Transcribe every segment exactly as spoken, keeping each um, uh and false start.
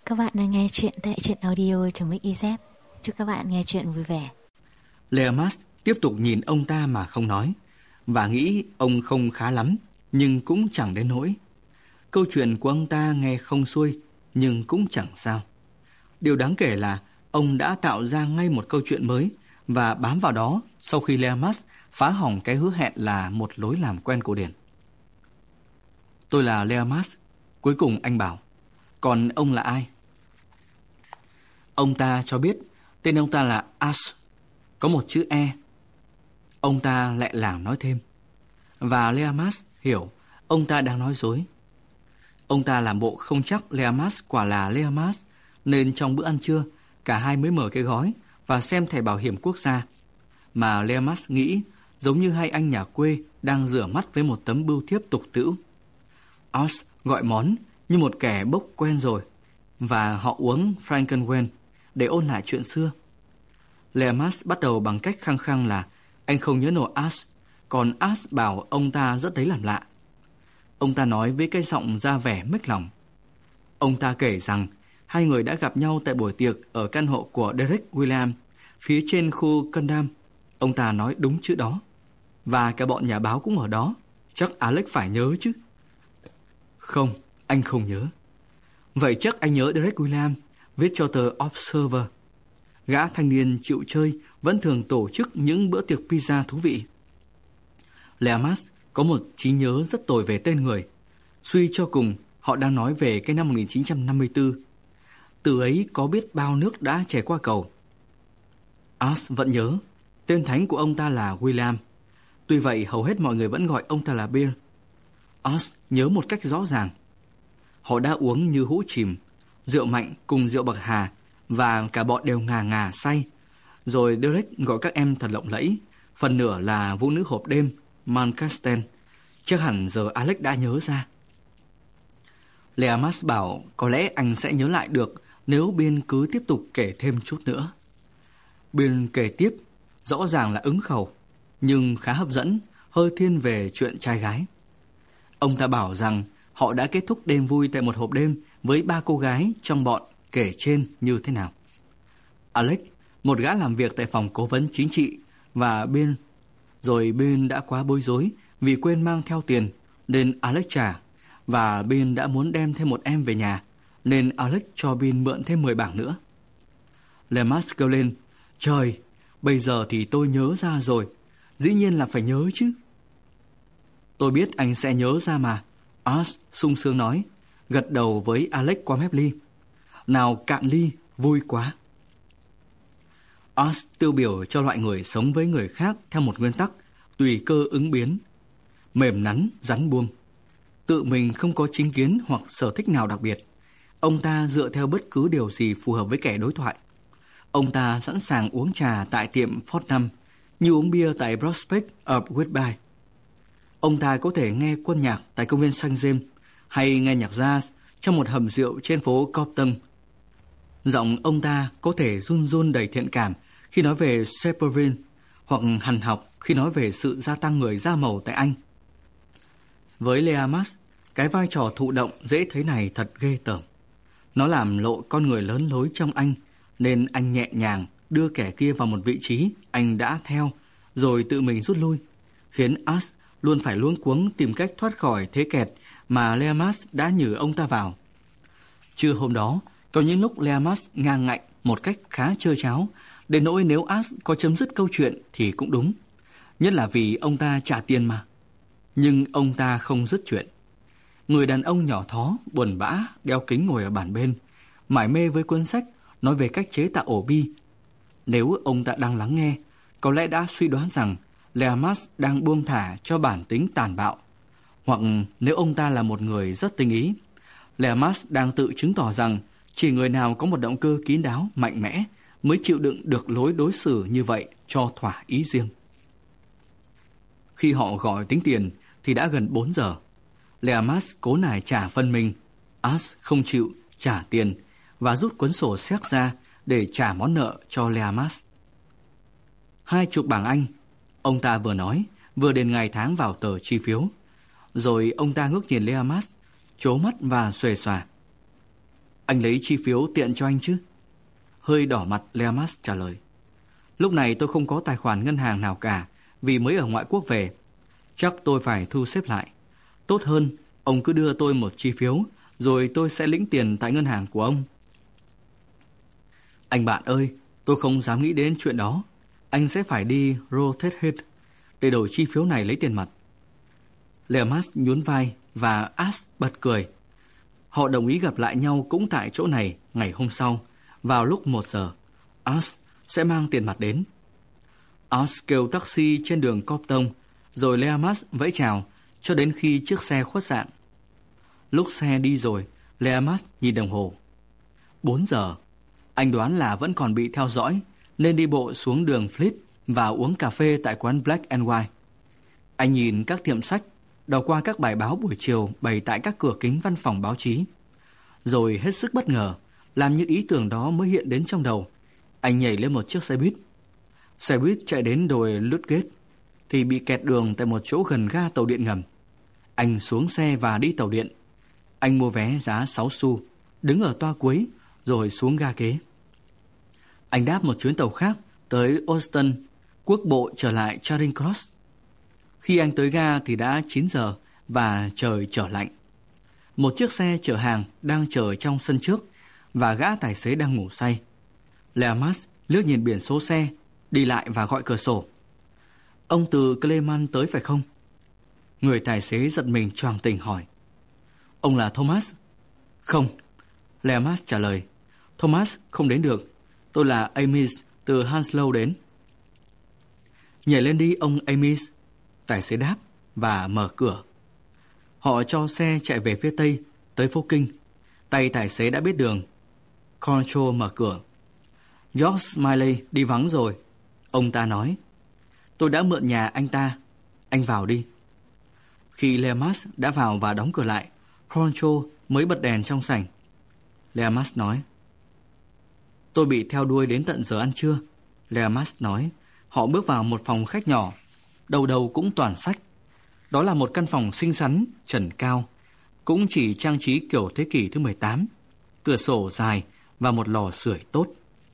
Các bạn đang nghe chuyện tại truyện audio trong Mix i zét. Chúc các bạn nghe chuyện vui vẻ. Leamas tiếp tục nhìn ông ta mà không nói, và nghĩ ông không khá lắm, nhưng cũng chẳng đến nỗi. Câu chuyện của ông ta nghe không xuôi, nhưng cũng chẳng sao. Điều đáng kể là ông đã tạo ra ngay một câu chuyện mới và bám vào đó sau khi Leamas phá hỏng cái hứa hẹn là một lối làm quen cổ điển. Tôi là Leamas, cuối cùng anh bảo. Còn ông là ai? Ông ta cho biết tên ông ta là Ash, có một chữ E. Ông ta lại lảng nói thêm, và Leamas hiểu ông ta đang nói dối. Ông ta làm bộ không chắc Leamas quả là Leamas, nên trong bữa ăn trưa, cả hai mới mở cái gói và xem thẻ bảo hiểm quốc gia, mà Leamas nghĩ giống như hai anh nhà quê đang rửa mắt với một tấm bưu thiếp tục tĩu. Ash gọi món như một kẻ bốc quen rồi, và họ uống Frankenwein để ôn lại chuyện xưa. Leamas bắt đầu bằng cách khăng khăng là anh không nhớ nổi Ash, còn Ash bảo ông ta rất lấy làm lạ. Ông ta nói với cái giọng ra vẻ mếch lòng. Ông ta kể rằng hai người đã gặp nhau tại buổi tiệc ở căn hộ của Derek William, phía trên khu Condam. Ông ta nói đúng chữ đó. Và cả bọn nhà báo cũng ở đó. Chắc Alex phải nhớ chứ. Không, anh không nhớ. Vậy chắc anh nhớ Derek William, viết cho tờ Observer. Gã thanh niên chịu chơi vẫn thường tổ chức những bữa tiệc pizza thú vị. Leamas có một trí nhớ rất tồi về tên người. Suy cho cùng, họ đang nói về cái năm một nghìn chín trăm năm mươi tư. Từ ấy có biết bao nước đã chảy qua cầu. Ash vẫn nhớ, tên thánh của ông ta là William. Tuy vậy, hầu hết mọi người vẫn gọi ông ta là Bill. Ash nhớ một cách rõ ràng. Họ đã uống như hũ chìm, rượu mạnh cùng rượu bạc hà, và cả bọn đều ngà ngà say. Rồi Derek gọi các em thật lộng lẫy, phần nửa là vũ nữ hộp đêm Mancasten. Chắc hẳn giờ Alex đã nhớ ra. Leamas bảo có lẽ anh sẽ nhớ lại được nếu Bill cứ tiếp tục kể thêm chút nữa. Bill kể tiếp, rõ ràng là ứng khẩu, nhưng khá hấp dẫn, hơi thiên về chuyện trai gái. Ông ta bảo rằng họ đã kết thúc đêm vui tại một hộp đêm với ba cô gái trong bọn kể trên như thế nào. Alex, một gã làm việc tại phòng cố vấn chính trị, và Bill. Rồi Bill đã quá bối rối vì quên mang theo tiền, nên Alex trả. Và Bill đã muốn đem thêm một em về nhà, nên Alex cho Bill mượn thêm mười bảng nữa. Leamas kêu lên, trời, bây giờ thì tôi nhớ ra rồi. Dĩ nhiên là phải nhớ chứ. Tôi biết anh sẽ nhớ ra mà, Ash sung sướng nói, gật đầu với Alex qua mép ly. Nào cạn ly, vui quá. Ash tiêu biểu cho loại người sống với người khác theo một nguyên tắc tùy cơ ứng biến, mềm nắn, rắn buông. Tự mình không có chính kiến hoặc sở thích nào đặc biệt. Ông ta dựa theo bất cứ điều gì phù hợp với kẻ đối thoại. Ông ta sẵn sàng uống trà tại tiệm Fortnum, như uống bia tại Prospect of Whitby. Ông ta có thể nghe quân nhạc tại công viên Saint James, hay nghe nhạc jazz trong một hầm rượu trên phố Compton. Giọng ông ta có thể run run đầy thiện cảm khi nói về Sepulveda, hoặc hằn học khi nói về sự gia tăng người da màu tại Anh. Với Leamas, cái vai trò thụ động dễ thấy này thật ghê tởm. Nó làm lộ con người lớn lối trong anh, nên anh nhẹ nhàng đưa kẻ kia vào một vị trí anh đã theo, rồi tự mình rút lui, khiến Ash luôn phải luống cuống tìm cách thoát khỏi thế kẹt mà Leamas đã nhử ông ta vào. Trưa hôm đó, có những lúc Leamas ngang ngạnh một cách khá trơ tráo, đến nỗi nếu Ash có chấm dứt câu chuyện thì cũng đúng, nhất là vì ông ta trả tiền mà. Nhưng ông ta không dứt chuyện. Người đàn ông nhỏ thó, buồn bã, đeo kính ngồi ở bàn bên, mải mê với cuốn sách nói về cách chế tạo ổ bi. Nếu ông ta đang lắng nghe, có lẽ đã suy đoán rằng Leamas đang buông thả cho bản tính tàn bạo. Hoặc nếu ông ta là một người rất tinh ý, Leamas đang tự chứng tỏ rằng chỉ người nào có một động cơ kín đáo, mạnh mẽ mới chịu đựng được lối đối xử như vậy cho thỏa ý riêng. Khi họ gọi tính tiền thì đã gần bốn giờ. Leamas cố nài trả phân mình. Ash không chịu trả tiền và rút cuốn sổ séc ra để trả món nợ cho Leamas. Hai chục bảng Anh, ông ta vừa nói, vừa đền ngày tháng vào tờ chi phiếu. Rồi ông ta ngước nhìn Leamas, trố mắt và xuề xòa. Anh lấy chi phiếu tiện cho anh chứ? Hơi đỏ mặt, Leamas trả lời. Lúc này tôi không có tài khoản ngân hàng nào cả, vì mới ở ngoại quốc về. Chắc tôi phải thu xếp lại. Tốt hơn, ông cứ đưa tôi một chi phiếu, rồi tôi sẽ lĩnh tiền tại ngân hàng của ông. Anh bạn ơi, tôi không dám nghĩ đến chuyện đó. Anh sẽ phải đi Rosehead để đổi chi phiếu này lấy tiền mặt. Leamas nhún vai và Ash bật cười. Họ đồng ý gặp lại nhau cũng tại chỗ này ngày hôm sau, vào lúc một giờ. Ash sẽ mang tiền mặt đến. Ash kêu taxi trên đường Compton, rồi Leamas vẫy chào cho đến khi chiếc xe khuất dạng. Lúc xe đi rồi, Leamas nhìn đồng hồ. Bốn giờ. Anh đoán là vẫn còn bị theo dõi, nên đi bộ xuống đường Fleet và uống cà phê tại quán Black and White. Anh nhìn các tiệm sách, đọc qua các bài báo buổi chiều bày tại các cửa kính văn phòng báo chí. Rồi hết sức bất ngờ, làm như ý tưởng đó mới hiện đến trong đầu, anh nhảy lên một chiếc xe buýt. Xe buýt chạy đến đồi Ludgate thì bị kẹt đường tại một chỗ gần ga tàu điện ngầm. Anh xuống xe và đi tàu điện. Anh mua vé giá sáu xu, đứng ở toa cuối, rồi xuống ga kế. Anh đáp một chuyến tàu khác tới Austin, quốc bộ trở lại Charing Cross. Khi anh tới ga thì đã chín giờ và trời trở lạnh. Một chiếc xe chở hàng đang chờ trong sân trước và gã tài xế đang ngủ say. Leamas liếc nhìn biển số xe, đi lại và gọi cửa sổ. Ông từ Clement tới phải không? Người tài xế giật mình choàng tỉnh hỏi. Ông là Thomas? Không, Leamas trả lời. Thomas không đến được. Tôi là Amis từ Hounslow đến. Nhảy lên đi ông Amis, tài xế đáp và mở cửa. Họ cho xe chạy về phía tây, tới phố Kinh. Tay tài xế đã biết đường. Control mở cửa. George Smiley đi vắng rồi, ông ta nói. Tôi đã mượn nhà anh ta. Anh vào đi. Khi Leamas đã vào và đóng cửa lại, Control mới bật đèn trong sảnh. Leamas nói. Tôi bị theo đuôi đến tận giờ ăn trưa. Leamas nói. Họ bước vào một phòng khách nhỏ, đầu đầu cũng toàn sách. Đó là một căn phòng xinh xắn, trần cao, cũng chỉ trang trí kiểu thế kỷ thứ mười tám, cửa sổ dài và một lò sưởi tốt.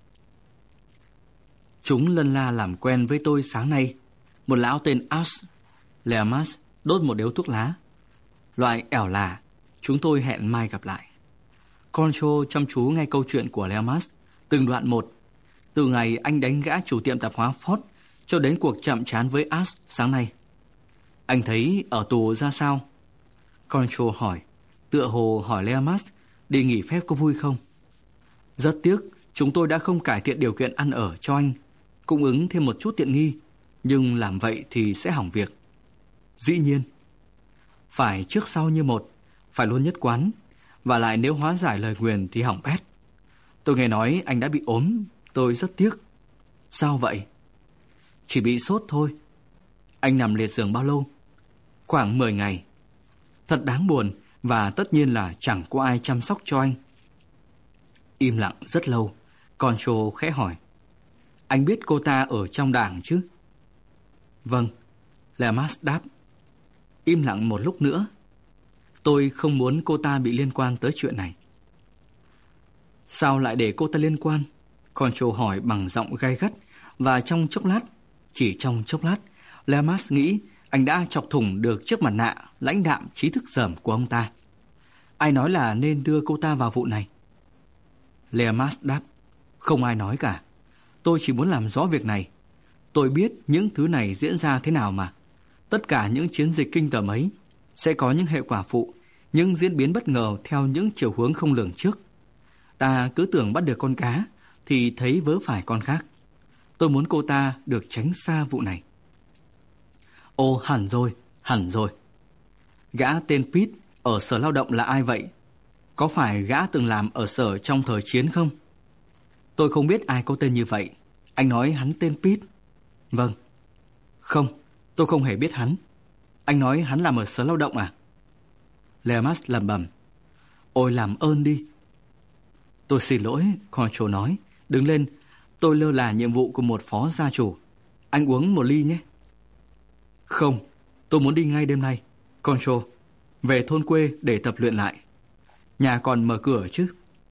Chúng lân la làm quen với tôi sáng nay. Một lão tên Ash. Leamas đốt một điếu thuốc lá. Loại ẻo là, chúng tôi hẹn mai gặp lại. Concho chăm chú nghe câu chuyện của Leamas, từng đoạn một. Từ ngày anh đánh gã chủ tiệm tạp hóa Ford cho đến cuộc chạm trán với Ash sáng nay. Anh thấy ở tù ra sao? Concho hỏi, tựa hồ hỏi Leamas đi nghỉ phép có vui không? Rất tiếc, chúng tôi đã không cải thiện điều kiện ăn ở cho anh, cung ứng thêm một chút tiện nghi, nhưng làm vậy thì sẽ hỏng việc. Dĩ nhiên. Phải trước sau như một, phải luôn nhất quán, và lại nếu hóa giải lời nguyền thì hỏng bét. Tôi nghe nói anh đã bị ốm, tôi rất tiếc. Sao vậy? Chỉ bị sốt thôi. Anh nằm liệt giường bao lâu? Khoảng mười ngày. Thật đáng buồn, và tất nhiên là chẳng có ai chăm sóc cho anh. Im lặng rất lâu, Concho khẽ hỏi. Anh biết cô ta ở trong đảng chứ? Vâng, Leamas đáp. Im lặng một lúc nữa. Tôi không muốn cô ta bị liên quan tới chuyện này. Sao lại để cô ta liên quan? Concho hỏi bằng giọng gay gắt, và trong chốc lát, chỉ trong chốc lát, Leamas nghĩ anh đã chọc thủng được chiếc mặt nạ lãnh đạm trí thức dởm của ông ta. Ai nói là nên đưa cô ta vào vụ này? Leamas đáp. Không ai nói cả. Tôi chỉ muốn làm rõ việc này. Tôi biết những thứ này diễn ra thế nào mà. Tất cả những chiến dịch kinh tởm ấy sẽ có những hệ quả phụ, những diễn biến bất ngờ theo những chiều hướng không lường trước. Ta cứ tưởng bắt được con cá thì thấy vớ phải con khác. Tôi muốn cô ta được tránh xa vụ này. Ồ, hẳn rồi, hẳn rồi. Gã tên Pete ở Sở Lao động là ai vậy? Có phải gã từng làm ở sở trong thời chiến không? Tôi không biết ai có tên như vậy. Anh nói hắn tên Pete. Vâng. Không, tôi không hề biết hắn. Anh nói hắn làm ở Sở Lao động à? Leamas lẩm bẩm. Ôi làm ơn đi. Tôi xin lỗi, Concho nói. Đứng lên, tôi lơ là nhiệm vụ của một phó gia chủ. Anh uống một ly nhé. Không, tôi muốn đi ngay đêm nay. Concho, về thôn quê để tập luyện lại. Nhà còn mở cửa chứ?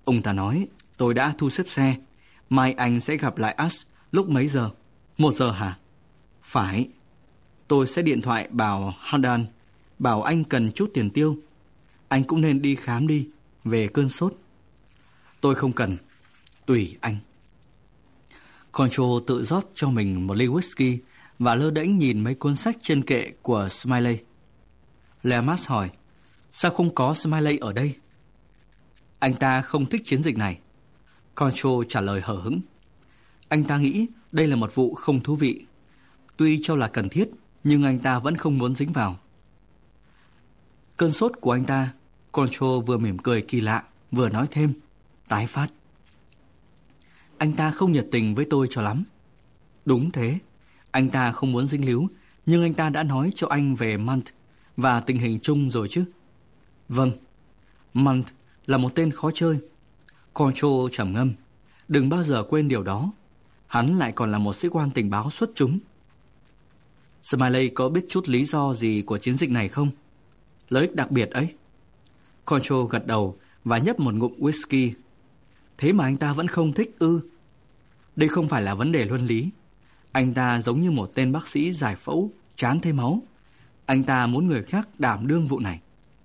Ông ta nói, tôi đã thu xếp xe. Mai anh sẽ gặp lại Ash lúc mấy giờ? Một giờ hả? Phải. Tôi sẽ điện thoại bảo Handan, bảo anh cần chút tiền tiêu. Anh cũng nên đi khám đi, về cơn sốt. Tôi không cần. Tùy anh. Control tự rót cho mình một ly whisky và lơ đễnh nhìn mấy cuốn sách trên kệ của Smiley. Leamas hỏi, sao không có Smiley ở đây? Anh ta không thích chiến dịch này. Control trả lời hờ hững. Anh ta nghĩ đây là một vụ không thú vị. Tuy cho là cần thiết, nhưng anh ta vẫn không muốn dính vào. Cơn sốt của anh ta, Control vừa mỉm cười kỳ lạ, vừa nói thêm, tái phát. Anh ta không nhiệt tình với tôi cho lắm. Đúng thế, anh ta không muốn dính líu, nhưng anh ta đã nói cho anh về Munt và tình hình chung rồi chứ. Vâng, Munt là một tên khó chơi. Control trầm ngâm. Đừng bao giờ quên điều đó. Hắn lại còn là một sĩ quan tình báo xuất chúng. Smiley có biết chút lý do gì của chiến dịch này không? Lợi ích đặc biệt ấy. Control gật đầu và nhấp một ngụm whisky. Thế mà anh ta vẫn không thích ư? Đây không phải là vấn đề luân lý. Anh ta giống như một tên bác sĩ giải phẫu, chán thấy máu. Anh ta muốn người khác đảm đương vụ này.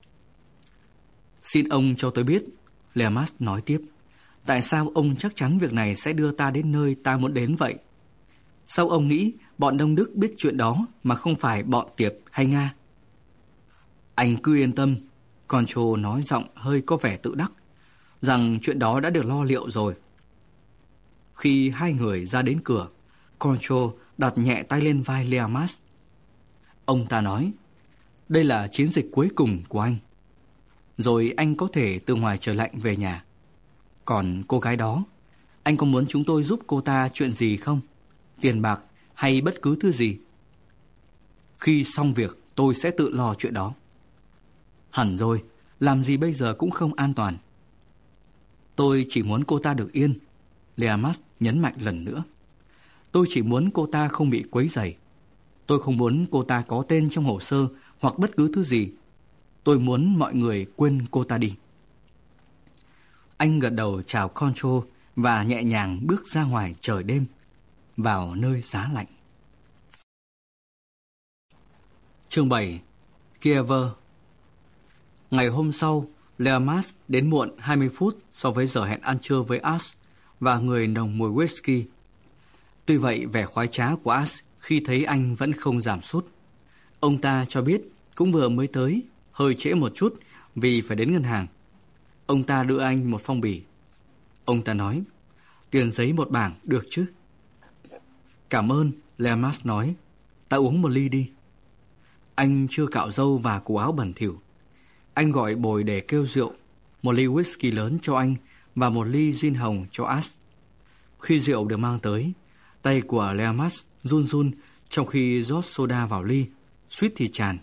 Xin ông cho tôi biết, Leamas nói tiếp, tại sao ông chắc chắn việc này sẽ đưa ta đến nơi ta muốn đến vậy? Sao ông nghĩ bọn Đông Đức biết chuyện đó mà không phải bọn Tiệp hay Nga? Anh cứ yên tâm, Control nói giọng hơi có vẻ tự đắc, rằng chuyện đó đã được lo liệu rồi. Khi hai người ra đến cửa, Control đặt nhẹ tay lên vai Leamas. Ông ta nói, đây là chiến dịch cuối cùng của anh. Rồi anh có thể từ ngoài trời lạnh về nhà. Còn cô gái đó, anh có muốn chúng tôi giúp cô ta chuyện gì không? Tiền bạc hay bất cứ thứ gì? Khi xong việc, tôi sẽ tự lo chuyện đó. Hẳn rồi, làm gì bây giờ cũng không an toàn. Tôi chỉ muốn cô ta được yên, Leamas nhấn mạnh lần nữa. Tôi chỉ muốn cô ta không bị quấy rầy. Tôi không muốn cô ta có tên trong hồ sơ hoặc bất cứ thứ gì. Tôi muốn mọi người quên cô ta đi. Anh gật đầu chào Control và nhẹ nhàng bước ra ngoài trời đêm, vào nơi giá lạnh. Chương bảy. Kiever. Ngày hôm sau, Leamas đến muộn hai mươi phút so với giờ hẹn ăn trưa với Ash và người nồng mùi whisky. Tuy vậy, vẻ khoái trá của Ash khi thấy anh vẫn không giảm sút. Ông ta cho biết cũng vừa mới tới, hơi trễ một chút vì phải đến ngân hàng. Ông ta đưa anh một phong bì. Ông ta nói, tiền giấy một bảng được chứ? Cảm ơn, Leamas nói. Ta uống một ly đi. Anh chưa cạo râu và cổ áo bẩn thỉu. Anh gọi bồi để kêu rượu, một ly whisky lớn cho anh và một ly gin hồng cho Ash. Khi rượu được mang tới, tay của Leamas run run trong khi rót soda vào ly, suýt thì tràn.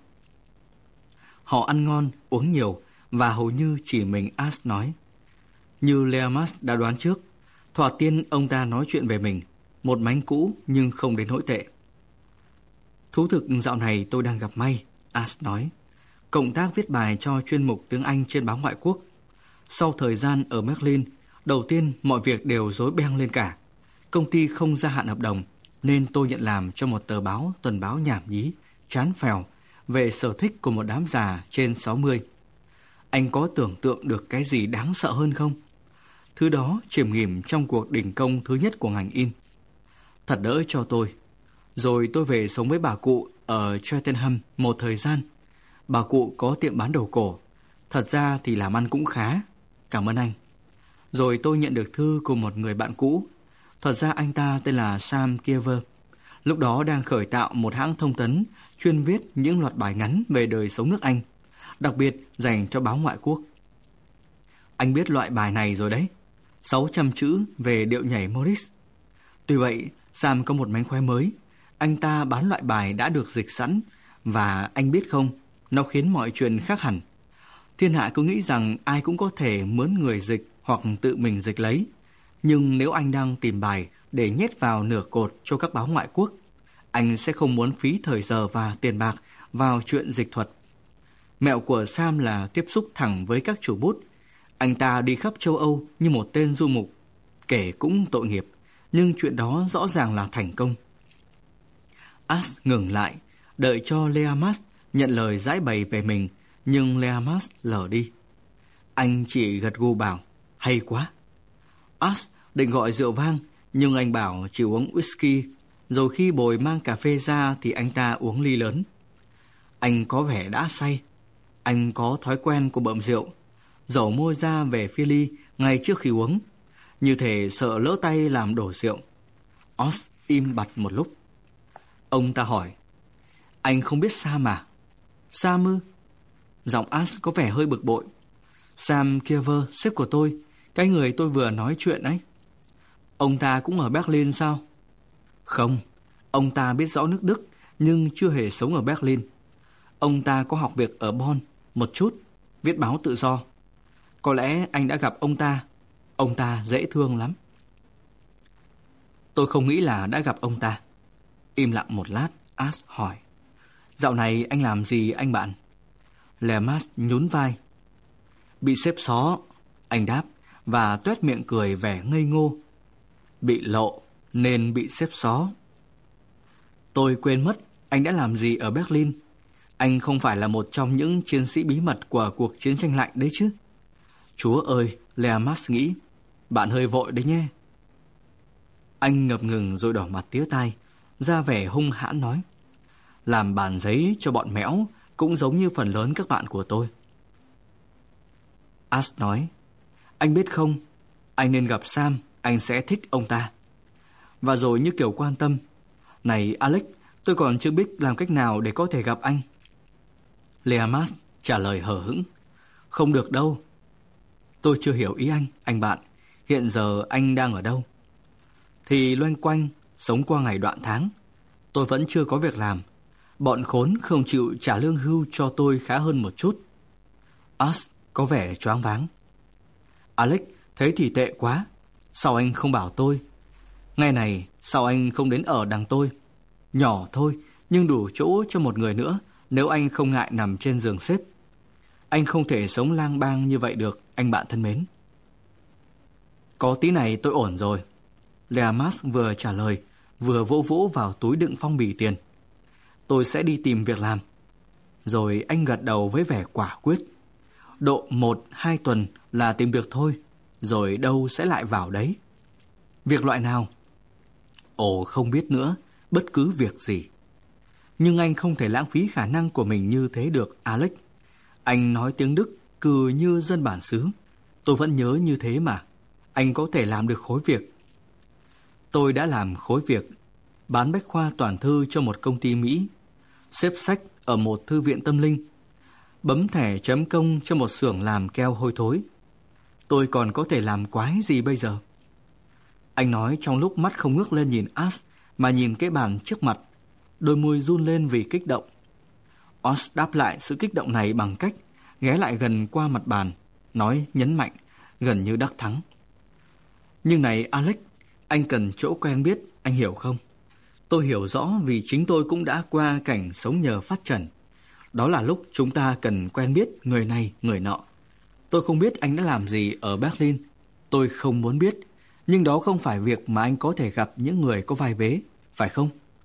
Họ ăn ngon, uống nhiều và hầu như chỉ mình Ash nói. Như Leamas đã đoán trước, thoạt tiên ông ta nói chuyện về mình, một mánh cũ nhưng không đến nỗi tệ. Thú thực dạo này tôi đang gặp may, Ash nói. Cộng tác viết bài cho chuyên mục tiếng Anh trên báo ngoại quốc. Sau thời gian ở Berlin, đầu tiên mọi việc đều rối beng lên cả. Công ty không gia hạn hợp đồng, nên tôi nhận làm cho một tờ báo tuần báo nhảm nhí, chán phèo, về sở thích của một đám già trên sáu mươi. Anh có tưởng tượng được cái gì đáng sợ hơn không? Thứ đó chìm nghỉm trong cuộc đình công thứ nhất của ngành in. Thật đỡ cho tôi. Rồi tôi về sống với bà cụ ở Cheltenham một thời gian. Bà cụ có tiệm bán đồ cổ. Thật ra thì làm ăn cũng khá. Cảm ơn anh. Rồi tôi nhận được thư của một người bạn cũ. Thật ra anh ta tên là Sam Kiever. Lúc đó đang khởi tạo một hãng thông tấn chuyên viết những loạt bài ngắn về đời sống nước Anh, đặc biệt dành cho báo ngoại quốc. Anh biết loại bài này rồi đấy, sáu trăm chữ về điệu nhảy Morris. Tuy vậy, Sam có một mánh khóe mới. Anh ta bán loại bài đã được dịch sẵn, và anh biết không, nó khiến mọi chuyện khác hẳn. Thiên hạ cứ nghĩ rằng ai cũng có thể mướn người dịch hoặc tự mình dịch lấy. Nhưng nếu anh đang tìm bài để nhét vào nửa cột cho các báo ngoại quốc, anh sẽ không muốn phí thời giờ và tiền bạc vào chuyện dịch thuật. Mẹo của Sam là tiếp xúc thẳng với các chủ bút. Anh ta đi khắp châu Âu như một tên du mục. Kể cũng tội nghiệp, nhưng chuyện đó rõ ràng là thành công. As ngừng lại, đợi cho Leamas nhận lời giải bày về mình, nhưng Leamas lờ đi. Anh chỉ gật gù bảo, hay quá. As định gọi rượu vang, nhưng anh bảo chỉ uống whisky, rồi khi Bồi mang cà phê ra thì anh ta uống ly lớn. Anh có vẻ đã say. Anh có thói quen của bợm rượu, dẩu môi ra về phía ly ngay trước khi uống, như thể sợ lỡ tay làm đổ rượu. Os im bặt một lúc. Ông ta hỏi, anh không biết Sam à? Sam ư? Giọng As có vẻ hơi bực bội. Sam Kiever, sếp của tôi, cái người tôi vừa nói chuyện ấy. Ông ta cũng ở Berlin sao? Không, ông ta biết rõ nước Đức nhưng chưa hề sống ở Berlin. Ông ta có học việc ở Bonn một chút, viết báo tự do. Có lẽ anh đã gặp ông ta. Ông ta dễ thương lắm. Tôi không nghĩ là đã gặp ông ta. Im lặng một lát, As hỏi, dạo này anh làm gì anh bạn? Leamas nhún vai. Bị xếp xó, anh đáp, và tuét miệng cười vẻ ngây ngô. Bị lộ nên bị xếp xó. Tôi quên mất anh đã làm gì ở Berlin. Anh không phải là một trong những chiến sĩ bí mật của cuộc chiến tranh lạnh đấy chứ? Chúa ơi, Leamas nghĩ, bạn hơi vội đấy nhé. Anh ngập ngừng rồi đỏ mặt tía tai, ra vẻ hung hãn nói, làm bàn giấy cho bọn mẽo cũng giống như phần lớn các bạn của tôi. As nói, anh biết không, anh nên gặp Sam, anh sẽ thích ông ta. Và rồi như kiểu quan tâm, này Alex, tôi còn chưa biết làm cách nào để có thể gặp anh. Leamas trả lời hờ hững, không được đâu. Tôi chưa hiểu ý anh, anh bạn. Hiện giờ anh đang ở đâu? Thì loanh quanh, sống qua ngày đoạn tháng. Tôi vẫn chưa có việc làm. Bọn khốn không chịu trả lương hưu cho tôi khá hơn một chút. As có vẻ choáng váng. Alex, thế thì tệ quá. Sao anh không bảo tôi? Ngày này, sao anh không đến ở đằng tôi? Nhỏ thôi, nhưng đủ chỗ cho một người nữa, nếu anh không ngại nằm trên giường xếp. Anh không thể sống lang bang như vậy được, anh bạn thân mến. Có tí này tôi ổn rồi. Leamas vừa trả lời, vừa vỗ vỗ vào túi đựng phong bì tiền. Tôi sẽ đi tìm việc làm. Rồi anh gật đầu với vẻ quả quyết. Độ một, hai tuần là tìm được thôi, rồi đâu sẽ lại vào đấy. Việc loại nào? Ồ, không biết nữa, bất cứ việc gì. Nhưng anh không thể lãng phí khả năng của mình như thế được, Alex. Anh nói tiếng Đức cừ như dân bản xứ. Tôi vẫn nhớ như thế mà. Anh có thể làm được khối việc. Tôi đã làm khối việc, bán bách khoa toàn thư cho một công ty Mỹ, xếp sách ở một thư viện tâm linh, bấm thẻ chấm công cho một xưởng làm keo hôi thối. Tôi còn có thể làm quái gì bây giờ? Anh nói trong lúc mắt không ngước lên nhìn As, mà nhìn cái bàn trước mặt, đôi môi run lên vì kích động. As đáp lại sự kích động này bằng cách ghé lại gần qua mặt bàn, nói nhấn mạnh, gần như đắc thắng. Nhưng này Alex, anh cần chỗ quen biết, anh hiểu không? Tôi hiểu rõ vì chính tôi cũng đã qua cảnh sống nhờ phát trần. Đó là lúc chúng ta cần quen biết người này, người nọ. Tôi không biết anh đã làm gì ở Berlin. Tôi không muốn biết. Nhưng đó không phải việc mà anh có thể gặp những người có vai vế, phải không?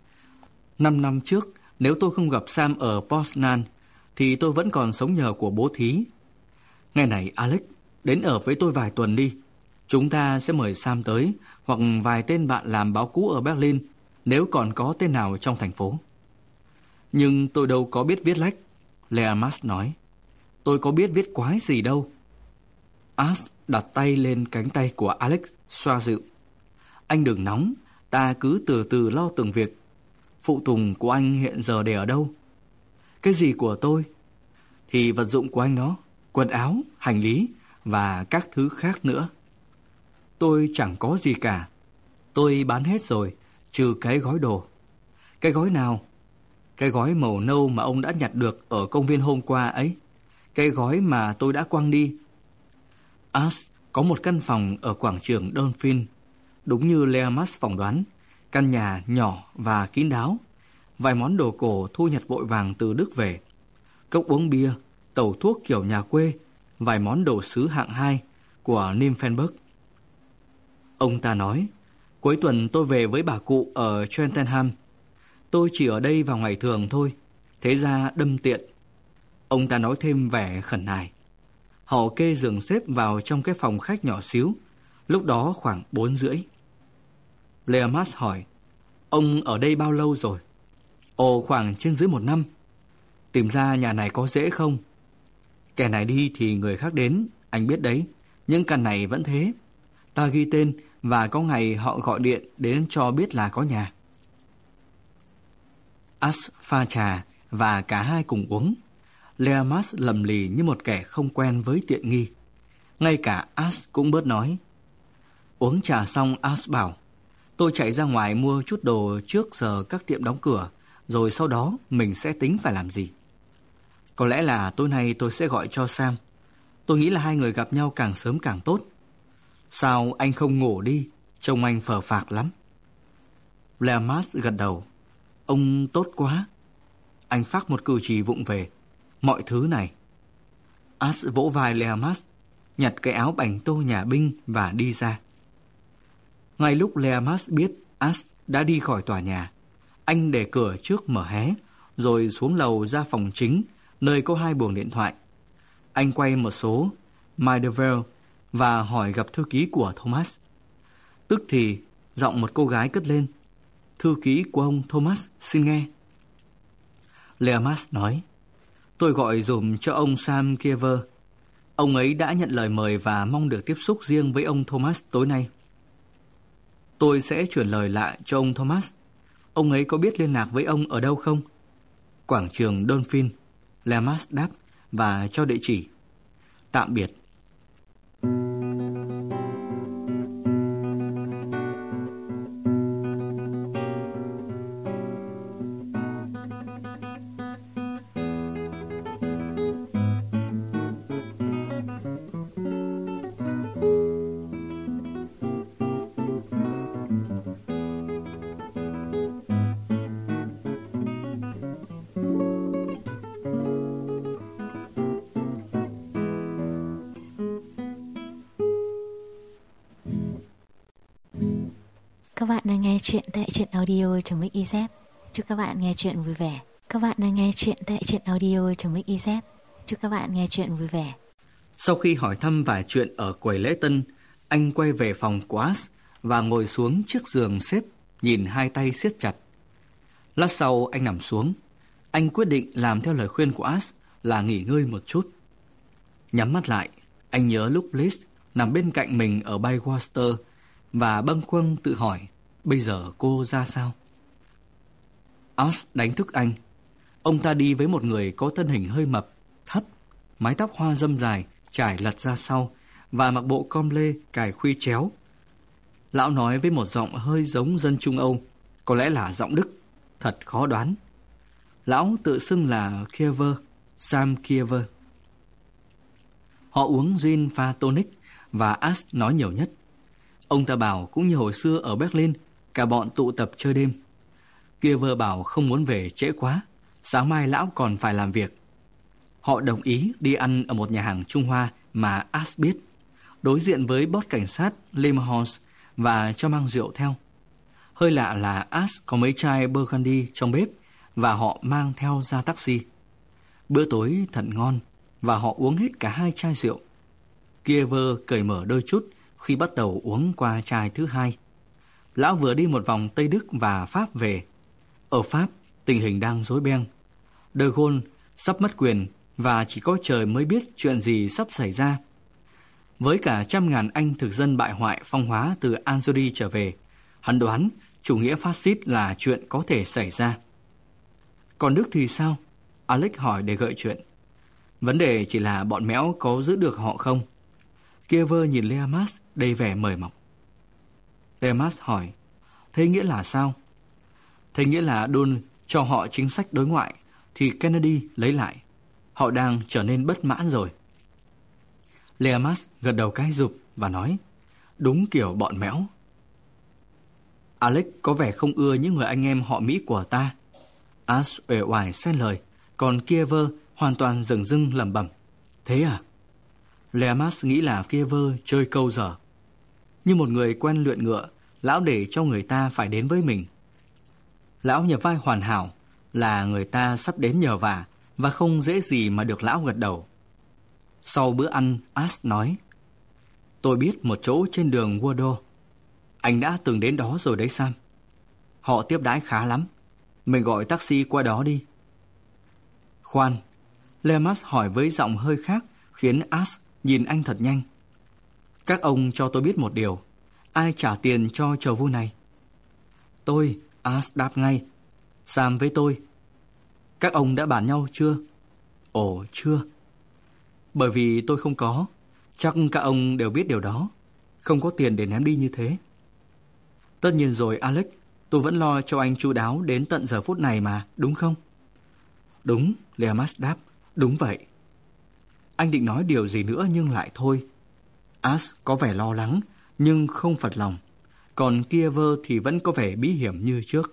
Năm năm trước, nếu tôi không gặp Sam ở Poznan, thì tôi vẫn còn sống nhờ của bố thí. Ngày này, Alex, đến ở với tôi vài tuần đi. Chúng ta sẽ mời Sam tới, hoặc vài tên bạn làm báo cũ ở Berlin, nếu còn có tên nào trong thành phố. Nhưng tôi đâu có biết viết lách, Leamas nói. Tôi có biết viết quái gì đâu. As đặt tay lên cánh tay của Alex, xoa dịu. Anh đừng nóng, ta cứ từ từ lo từng việc. Phụ tùng của anh hiện giờ để ở đâu? Cái gì của tôi? Thì vật dụng của anh đó, quần áo, hành lý và các thứ khác nữa. Tôi chẳng có gì cả. Tôi bán hết rồi, trừ cái gói đồ. Cái gói nào? Cái gói màu nâu mà ông đã nhặt được ở công viên hôm qua ấy. Cái gói mà tôi đã quăng đi. As có một căn phòng ở quảng trường Dolphin. Đúng như Leamas phỏng đoán, căn nhà nhỏ và kín đáo. Vài món đồ cổ thu nhặt vội vàng từ Đức về. Cốc uống bia, tẩu thuốc kiểu nhà quê vài món đồ sứ hạng hai của Nymphenburg. Ông ta nói, cuối tuần tôi về với bà cụ ở Cheltenham. Tôi chỉ ở đây vào ngày thường thôi, thế ra đâm tiện. Ông ta nói thêm vẻ khẩn nài. Họ kê giường xếp vào trong cái phòng khách nhỏ xíu, lúc đó khoảng bốn rưỡi. Leamas hỏi, ông ở đây bao lâu rồi? Ồ, khoảng trên dưới một năm. Tìm ra nhà này có dễ không? Kẻ này đi thì người khác đến, anh biết đấy. Nhưng căn này vẫn thế. Ta ghi tên và có ngày họ gọi điện đến cho biết là có nhà. As pha trà và cả hai cùng uống. Leamas lầm lì như một kẻ không quen với tiện nghi. Ngay cả As cũng bớt nói. Uống trà xong, As bảo, tôi chạy ra ngoài mua chút đồ trước giờ các tiệm đóng cửa, rồi sau đó mình sẽ tính phải làm gì. Có lẽ là tối nay tôi sẽ gọi cho Sam. Tôi nghĩ là hai người gặp nhau càng sớm càng tốt. Sao anh không ngủ đi? Trông anh phờ phạc lắm. Leamas gật đầu. Ông tốt quá. Anh phác một cử chỉ vụng về. Mọi thứ này. As vỗ vai Leamas, nhặt cái áo bành tô nhà binh và đi ra. Ngay lúc Leamas biết As đã đi khỏi tòa nhà, anh để cửa trước mở hé, rồi xuống lầu ra phòng chính, nơi có hai buồng điện thoại. Anh quay một số Maideville và hỏi gặp thư ký của Thomas. Tức thì giọng một cô gái cất lên. Thư ký của ông Thomas xin nghe. Leamas nói, tôi gọi dùm cho ông Sam Kiever. Ông ấy đã nhận lời mời và mong được tiếp xúc riêng với ông Thomas tối nay. Tôi sẽ chuyển lời lại cho ông Thomas. Ông ấy có biết liên lạc với ông ở đâu không? Quảng trường Dolphin. Leamas đáp và cho địa chỉ. Tạm biệt. Các bạn đang nghe chuyện tại truyện audio.mix.iz. Chúc các bạn nghe chuyện vui vẻ. Các bạn đang nghe chuyện tại truyện audio.mix.iz. Chúc các bạn nghe chuyện vui vẻ. Sau khi hỏi thăm vài chuyện ở quầy lễ tân, anh quay về phòng của As và ngồi xuống chiếc giường xếp, nhìn hai tay siết chặt. Lát sau anh nằm xuống. Anh quyết định làm theo lời khuyên của As là nghỉ ngơi một chút. Nhắm mắt lại, anh nhớ lúc Liz nằm bên cạnh mình ở Bywater và bâng khuâng tự hỏi bây giờ cô ra sao. As đánh thức anh. Ông ta đi với một người có thân hình hơi mập, thấp, mái tóc hoa râm dài trải lật ra sau và mặc bộ com lê cài khuy chéo. Lão nói với một giọng hơi giống dân Trung Âu, có lẽ là giọng Đức, thật khó đoán. Lão tự xưng là Kiever, Sam Kiever. Họ uống gin pha tonic và As nói nhiều nhất. Ông ta bảo cũng như hồi xưa ở Berlin, cả bọn tụ tập chơi đêm. Kiever bảo không muốn về trễ quá, sáng mai lão còn phải làm việc. Họ đồng ý đi ăn ở một nhà hàng Trung Hoa mà As biết, đối diện với boss cảnh sát Limhouse và cho mang rượu theo. Hơi lạ là As có mấy chai Burgundy trong bếp và họ mang theo ra taxi. Bữa tối thật ngon và họ uống hết cả hai chai rượu. Kiever cởi mở đôi chút khi bắt đầu uống qua chai thứ hai. Lão vừa đi một vòng Tây Đức và Pháp về. Ở Pháp, tình hình đang rối beng. De Gaulle sắp mất quyền và chỉ có trời mới biết chuyện gì sắp xảy ra. Với cả trăm ngàn Anh thực dân bại hoại phong hóa từ Algeria trở về, hắn đoán chủ nghĩa phát xít là chuyện có thể xảy ra. Còn Đức thì sao? Alex hỏi để gợi chuyện. Vấn đề chỉ là bọn Mẽo có giữ được họ không? Kiever nhìn Leamas đầy vẻ mời mọc. Leamas hỏi, thế nghĩa là sao? Thế nghĩa là Dole cho họ chính sách đối ngoại thì Kennedy lấy lại. Họ đang trở nên bất mãn rồi. Leamas gật đầu cái rụp và nói, đúng kiểu bọn Mẽo. Alex có vẻ không ưa những người anh em họ Mỹ của ta. As uể oải xen lời, còn Kiever hoàn toàn dửng dưng lẩm bẩm. Thế à? Leamas nghĩ là Kiever chơi câu dở. Như một người quen luyện ngựa, lão để cho người ta phải đến với mình. Lão nhập vai hoàn hảo là người ta sắp đến nhờ vả và không dễ gì mà được lão gật đầu. Sau bữa ăn, Ash nói: Tôi biết một chỗ trên đường Wardo. Anh đã từng đến đó rồi đấy Sam. Họ tiếp đãi khá lắm. Mình gọi taxi qua đó đi. Khoan, Leamas hỏi với giọng hơi khác, khiến Ash nhìn anh thật nhanh. Các ông cho tôi biết một điều. Ai trả tiền cho trò vui này? Tôi, Ash đáp ngay. Sam với tôi. Các ông đã bàn nhau chưa? Ồ, chưa. Bởi vì tôi không có. Chắc các ông đều biết điều đó. Không có tiền để ném đi như thế. Tất nhiên rồi, Alex. Tôi vẫn lo cho anh chu đáo đến tận giờ phút này mà, đúng không? Đúng, Leamas đáp. Đúng vậy. Anh định nói điều gì nữa nhưng lại thôi. Ash có vẻ lo lắng nhưng không phật lòng. Còn Kiever thì vẫn có vẻ bí hiểm như trước.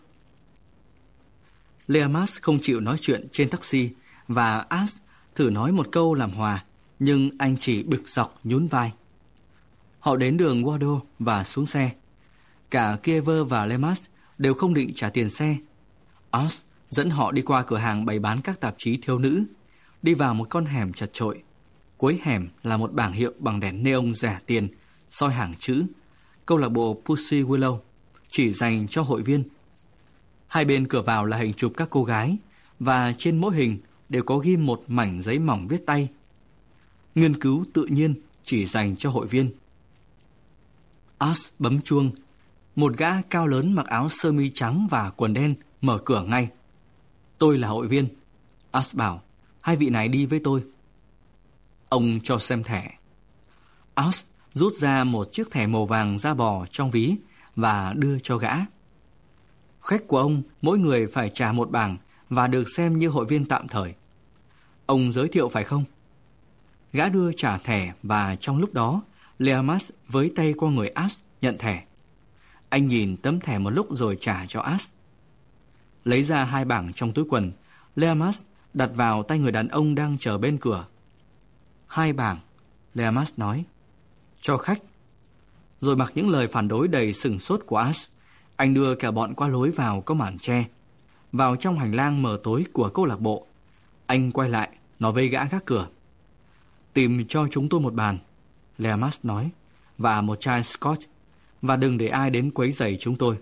Leamas không chịu nói chuyện trên taxi và Ash thử nói một câu làm hòa, nhưng anh chỉ bực dọc nhún vai. Họ đến đường Wardo và xuống xe. Cả Kiever và Leamas đều không định trả tiền xe. Ash dẫn họ đi qua cửa hàng bày bán các tạp chí thiếu nữ, đi vào một con hẻm chật chội. Cuối hẻm là một bảng hiệu bằng đèn neon rẻ tiền, soi hàng chữ câu lạc bộ Pussy Willow, chỉ dành cho hội viên. Hai bên cửa vào là hình chụp các cô gái, và trên mỗi hình đều có ghim một mảnh giấy mỏng viết tay: nghiên cứu tự nhiên, chỉ dành cho hội viên. Ash bấm chuông. Một gã cao lớn mặc áo sơ mi trắng và quần đen mở cửa ngay. Tôi là hội viên. Ash bảo, hai vị này đi với tôi. Ông cho xem thẻ. Ash rút ra một chiếc thẻ màu vàng da bò trong ví và đưa cho gã. Khách của ông mỗi người phải trả một bảng và được xem như hội viên tạm thời. Ông giới thiệu phải không? Gã đưa trả thẻ và trong lúc đó Leamas với tay qua người Ash nhận thẻ. Anh nhìn tấm thẻ một lúc rồi trả cho Ash. Lấy ra hai bảng trong túi quần, Leamas đặt vào tay người đàn ông đang chờ bên cửa. Hai bảng, Leamas nói. Cho khách. Rồi mặc những lời phản đối đầy sửng sốt của Ash, anh đưa cả bọn qua lối vào có màn tre, vào trong hành lang mờ tối của câu lạc bộ. Anh quay lại, nói với gã gác cửa. Tìm cho chúng tôi một bàn, Leamas nói, và một chai scotch, và đừng để ai đến quấy rầy chúng tôi.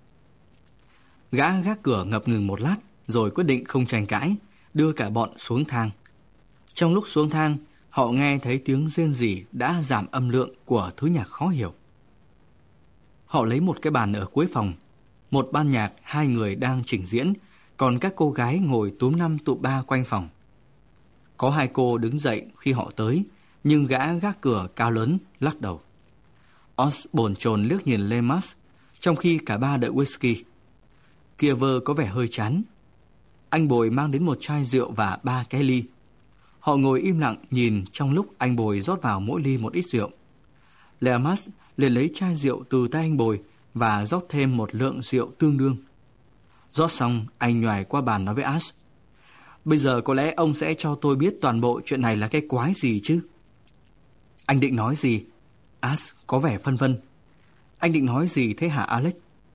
Gã gác cửa ngập ngừng một lát, rồi quyết định không tranh cãi, đưa cả bọn xuống thang. Trong lúc xuống thang, họ nghe thấy tiếng rên rỉ đã giảm âm lượng của thứ nhạc khó hiểu. Họ lấy một cái bàn ở cuối phòng. Một ban nhạc hai người đang trình diễn, còn các cô gái ngồi túm năm tụm ba quanh phòng. Có hai cô đứng dậy khi họ tới, nhưng gã gác cửa cao lớn lắc đầu. Oz bồn chồn liếc nhìn Leamas, trong khi cả ba đợi whisky. Kiever có vẻ hơi chán. Anh Bồi mang đến một chai rượu và ba cái ly. Họ ngồi im lặng nhìn trong lúc anh Bồi rót vào mỗi ly một ít rượu. Leamas liền lấy chai rượu từ tay anh Bồi và rót thêm một lượng rượu tương đương. Rót xong, anh nhoài qua bàn nói với Ash. Bây giờ có lẽ ông sẽ cho tôi biết toàn bộ chuyện này là cái quái gì chứ? Anh định nói gì? Ash có vẻ phân vân. Anh định nói gì thế hả Alex?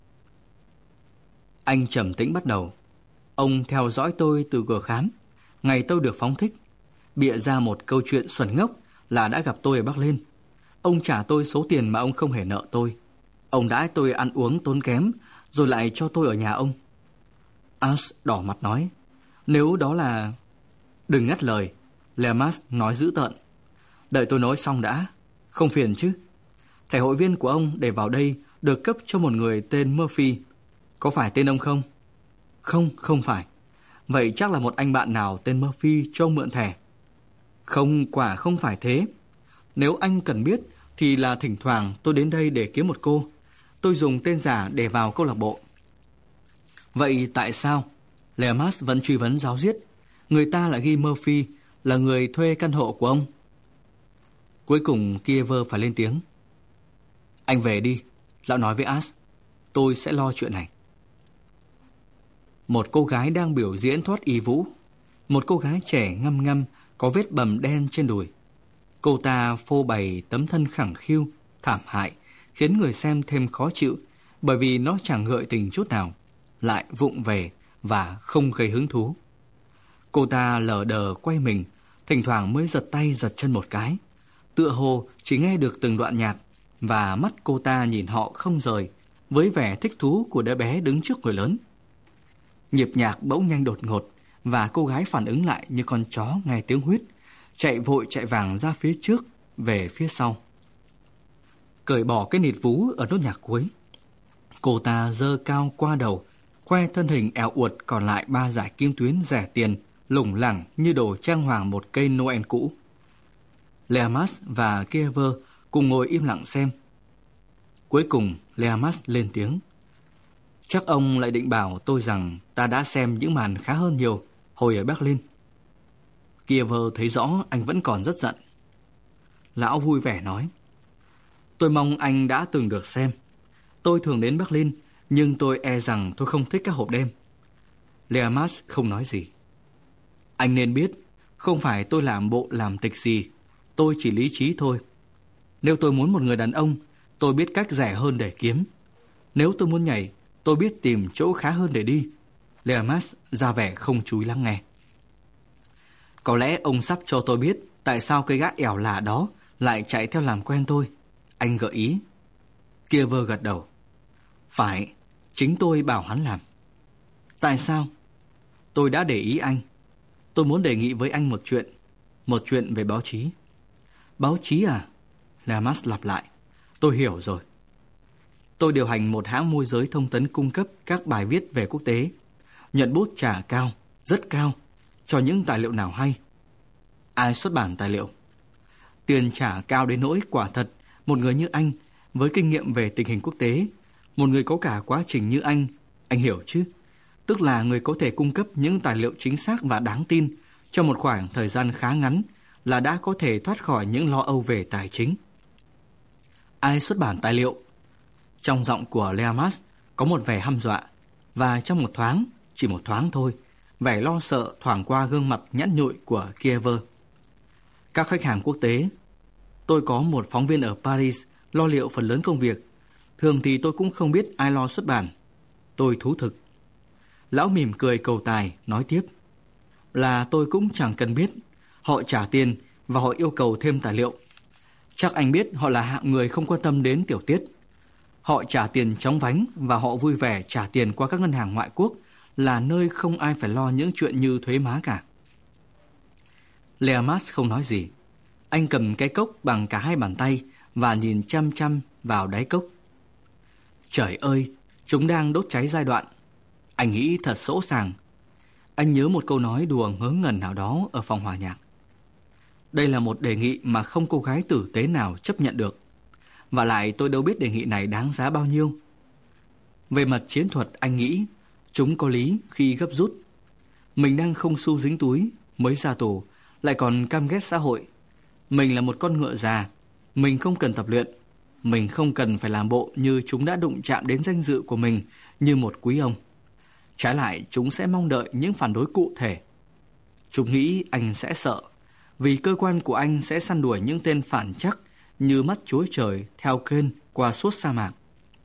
Anh trầm tĩnh bắt đầu. Ông theo dõi tôi từ cửa khám. Ngày tôi được phóng thích, bịa ra một câu chuyện xuẩn ngốc là đã gặp tôi ở Bắc Lên. Ông trả tôi số tiền mà ông không hề nợ tôi. Ông đãi tôi ăn uống tốn kém, rồi lại cho tôi ở nhà ông. Ash đỏ mặt nói, nếu đó là... Đừng ngắt lời, Leamas nói dữ tợn. Đợi tôi nói xong đã, không phiền chứ. Thẻ hội viên của ông để vào đây được cấp cho một người tên Murphy. Có phải tên ông không? Không, không phải. Vậy chắc là một anh bạn nào tên Murphy cho ông mượn thẻ. Không, quả không phải thế. Nếu anh cần biết thì là thỉnh thoảng tôi đến đây để kiếm một cô. Tôi dùng tên giả để vào câu lạc bộ. Vậy tại sao? Leamas vẫn truy vấn ráo riết. Người ta lại ghi Murphy là người thuê căn hộ của ông. Cuối cùng Kiever phải lên tiếng. Anh về đi, lão nói với Ash. Tôi sẽ lo chuyện này. Một cô gái đang biểu diễn thoát y vũ. Một cô gái trẻ ngăm ngăm có vết bầm đen trên đùi. Cô ta phô bày tấm thân khẳng khiu, thảm hại, khiến người xem thêm khó chịu, bởi vì nó chẳng gợi tình chút nào, lại vụng về và không gây hứng thú. Cô ta lờ đờ quay mình, thỉnh thoảng mới giật tay giật chân một cái, tựa hồ chỉ nghe được từng đoạn nhạc, và mắt cô ta nhìn họ không rời, với vẻ thích thú của đứa bé đứng trước người lớn. Nhịp nhạc bỗng nhanh đột ngột, và cô gái phản ứng lại như con chó nghe tiếng huýt, chạy vội chạy vàng ra phía trước, về phía sau. Cởi bỏ cái nịt vú ở nốt nhạc cuối, cô ta giơ cao qua đầu, khoe thân hình eo uột còn lại ba dải kim tuyến rẻ tiền, lủng lẳng như đồ trang hoàng một cây Noel cũ. Leamas và Kiever cùng ngồi im lặng xem. Cuối cùng Leamas lên tiếng: "Chắc ông lại định bảo tôi rằng ta đã xem những màn khá hơn nhiều hồi ở Berlin." Kiever thấy rõ anh vẫn còn rất giận. Lão vui vẻ nói: "Tôi mong anh đã từng được xem. Tôi thường đến Berlin, nhưng tôi e rằng tôi không thích các hộp đêm." Leamas không nói gì. "Anh nên biết, không phải tôi làm bộ làm tịch gì, tôi chỉ lý trí thôi. Nếu tôi muốn một người đàn ông, tôi biết cách rẻ hơn để kiếm. Nếu tôi muốn nhảy, tôi biết tìm chỗ khá hơn để đi." Leamas ra vẻ không chú ý lắng nghe. "Có lẽ ông sắp cho tôi biết tại sao cây gã ẻo lả đó lại chạy theo làm quen tôi," anh gợi ý. Kiever gật đầu. "Phải, chính tôi bảo hắn làm." "Tại sao?" "Tôi đã để ý anh. Tôi muốn đề nghị với anh một chuyện, một chuyện về báo chí." "Báo chí à?" Leamas lặp lại. "Tôi hiểu rồi. Tôi điều hành một hãng môi giới thông tấn cung cấp các bài viết về quốc tế, nhận bút trả cao, rất cao, cho những tài liệu nào hay." "Ai xuất bản tài liệu?" "Tiền trả cao đến nỗi quả thật, một người như anh, với kinh nghiệm về tình hình quốc tế, một người có cả quá trình như anh, anh hiểu chứ? Tức là người có thể cung cấp những tài liệu chính xác và đáng tin trong một khoảng thời gian khá ngắn là đã có thể thoát khỏi những lo âu về tài chính." "Ai xuất bản tài liệu?" Trong giọng của Leamas có một vẻ hăm dọa, và trong một thoáng, chỉ một thoáng thôi, vẻ lo sợ thoảng qua gương mặt nhẵn nhụi của Kiever. "Các khách hàng quốc tế. Tôi có một phóng viên ở Paris lo liệu phần lớn công việc. Thường thì tôi cũng không biết ai lo xuất bản. Tôi thú thực." Lão mỉm cười cầu tài, nói tiếp: "Là tôi cũng chẳng cần biết. Họ trả tiền và họ yêu cầu thêm tài liệu. Chắc anh biết họ là hạng người không quan tâm đến tiểu tiết. Họ trả tiền chóng vánh và họ vui vẻ trả tiền qua các ngân hàng ngoại quốc, là nơi không ai phải lo những chuyện như thuế má cả." Leamas không nói gì. Anh cầm cái cốc bằng cả hai bàn tay và nhìn chăm chăm vào đáy cốc. Trời ơi, chúng đang đốt cháy giai đoạn. Anh nghĩ thật sỗ sàng. Anh nhớ một câu nói đùa ngớ ngẩn nào đó ở phòng hòa nhạc. Đây là một đề nghị mà không cô gái tử tế nào chấp nhận được. Và lại tôi đâu biết đề nghị này đáng giá bao nhiêu. Về mặt chiến thuật, anh nghĩ chúng có lý khi gấp rút. Mình đang không xu dính túi, mới ra tù, lại còn căm ghét xã hội. Mình là một con ngựa già, mình không cần tập luyện. Mình không cần phải làm bộ như chúng đã đụng chạm đến danh dự của mình như một quý ông. Trái lại, chúng sẽ mong đợi những phản đối cụ thể. Chúng nghĩ anh sẽ sợ, vì cơ quan của anh sẽ săn đuổi những tên phản chắc như mắt Chúa Trời theo kênh qua suốt sa mạc.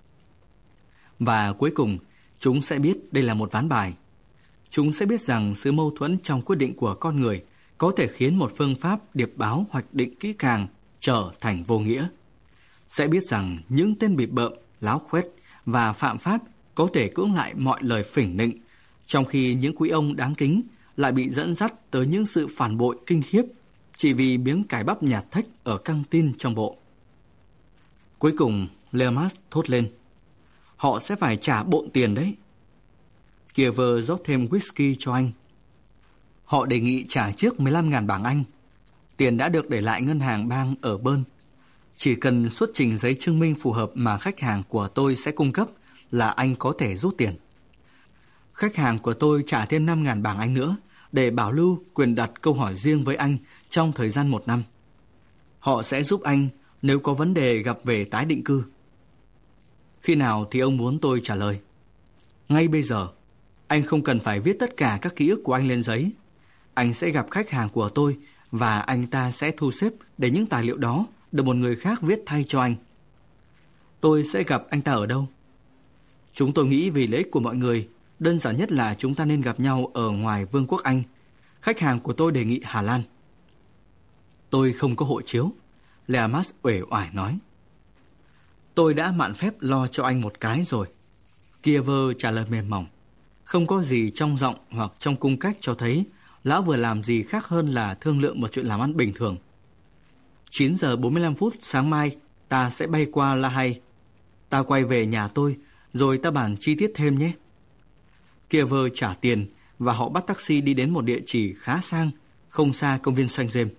Và cuối cùng, chúng sẽ biết đây là một ván bài. Chúng sẽ biết rằng sự mâu thuẫn trong quyết định của con người có thể khiến một phương pháp điệp báo hoạch định kỹ càng trở thành vô nghĩa. Sẽ biết rằng những tên bịp bợm, láo khoét và phạm pháp có thể cưỡng lại mọi lời phỉnh nịnh, trong khi những quý ông đáng kính lại bị dẫn dắt tới những sự phản bội kinh khiếp chỉ vì miếng cải bắp nhạt thách ở căng tin trong bộ. Cuối cùng, Leamas thốt lên: "Họ sẽ phải trả bộn tiền đấy." Kiever rót thêm whisky cho anh. "Họ đề nghị trả trước mười lăm nghìn bảng Anh. Tiền đã được để lại ngân hàng bang ở Bern. Chỉ cần xuất trình giấy chứng minh phù hợp mà khách hàng của tôi sẽ cung cấp là anh có thể rút tiền. Khách hàng của tôi trả thêm năm nghìn bảng Anh nữa để bảo lưu quyền đặt câu hỏi riêng với anh trong thời gian một năm. Họ sẽ giúp anh nếu có vấn đề gặp về tái định cư." "Khi nào thì ông muốn tôi trả lời?" "Ngay bây giờ. Anh không cần phải viết tất cả các ký ức của anh lên giấy. Anh sẽ gặp khách hàng của tôi và anh ta sẽ thu xếp để những tài liệu đó được một người khác viết thay cho anh. Tôi sẽ gặp anh ta ở đâu? Chúng tôi nghĩ vì lợi ích của mọi người, đơn giản nhất là chúng ta nên gặp nhau ở ngoài Vương quốc Anh. Khách hàng của tôi đề nghị Hà Lan. Tôi không có hộ chiếu, Leamas uể oải nói. Tôi đã mạn phép lo cho anh một cái rồi. Kiever trả lời mềm mỏng. Không có gì trong giọng hoặc trong cung cách cho thấy lão vừa làm gì khác hơn là thương lượng một chuyện làm ăn bình thường. chín giờ bốn mươi lăm phút sáng mai, ta sẽ bay qua La Hay. Ta quay về nhà tôi, rồi ta bàn chi tiết thêm nhé. Kiever trả tiền và họ bắt taxi đi đến một địa chỉ khá sang, không xa công viên Saint James.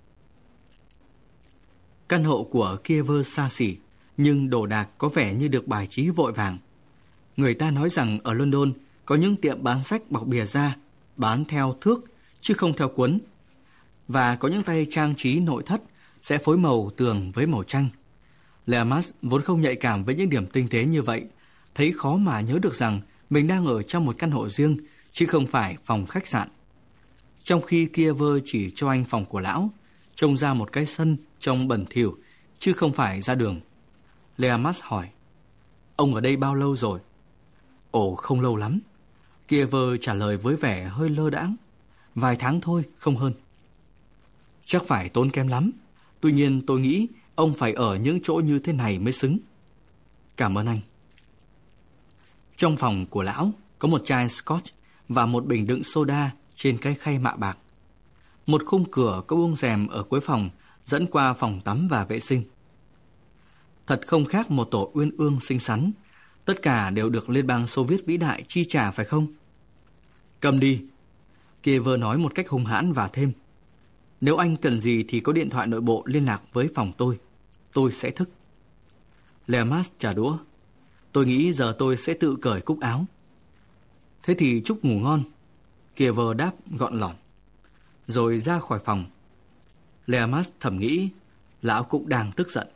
Căn hộ của Kiever xa xỉ, nhưng đồ đạc có vẻ như được bài trí vội vàng. Người ta nói rằng ở London có những tiệm bán sách bọc bìa da, bán theo thước chứ không theo cuốn. Và có những tay trang trí nội thất sẽ phối màu tường với màu tranh. Leamas vốn không nhạy cảm với những điểm tinh tế như vậy, thấy khó mà nhớ được rằng mình đang ở trong một căn hộ riêng chứ không phải phòng khách sạn. Trong khi Kiever chỉ cho anh phòng của lão, trông ra một cái sân trông bẩn thỉu chứ không phải ra đường. Leamas hỏi, ông ở đây bao lâu rồi? Ồ, không lâu lắm. Kiever trả lời với vẻ hơi lơ đãng. Vài tháng thôi, không hơn. Chắc phải tốn kém lắm. Tuy nhiên tôi nghĩ ông phải ở những chỗ như thế này mới xứng. Cảm ơn anh. Trong phòng của lão có một chai scotch và một bình đựng soda trên cái khay mạ bạc. Một khung cửa có buông rèm ở cuối phòng dẫn qua phòng tắm và vệ sinh. Thật không khác một tổ uyên ương xinh xắn. Tất cả đều được Liên bang Xô Viết vĩ đại chi trả phải không? Cầm đi. Kiever nói một cách hung hãn và thêm. Nếu anh cần gì thì có điện thoại nội bộ liên lạc với phòng tôi. Tôi sẽ thức. Leamas trả đũa. Tôi nghĩ giờ tôi sẽ tự cởi cúc áo. Thế thì chúc ngủ ngon. Kiever đáp gọn lỏn. Rồi ra khỏi phòng. Leamas thầm nghĩ lão cũng đang tức giận.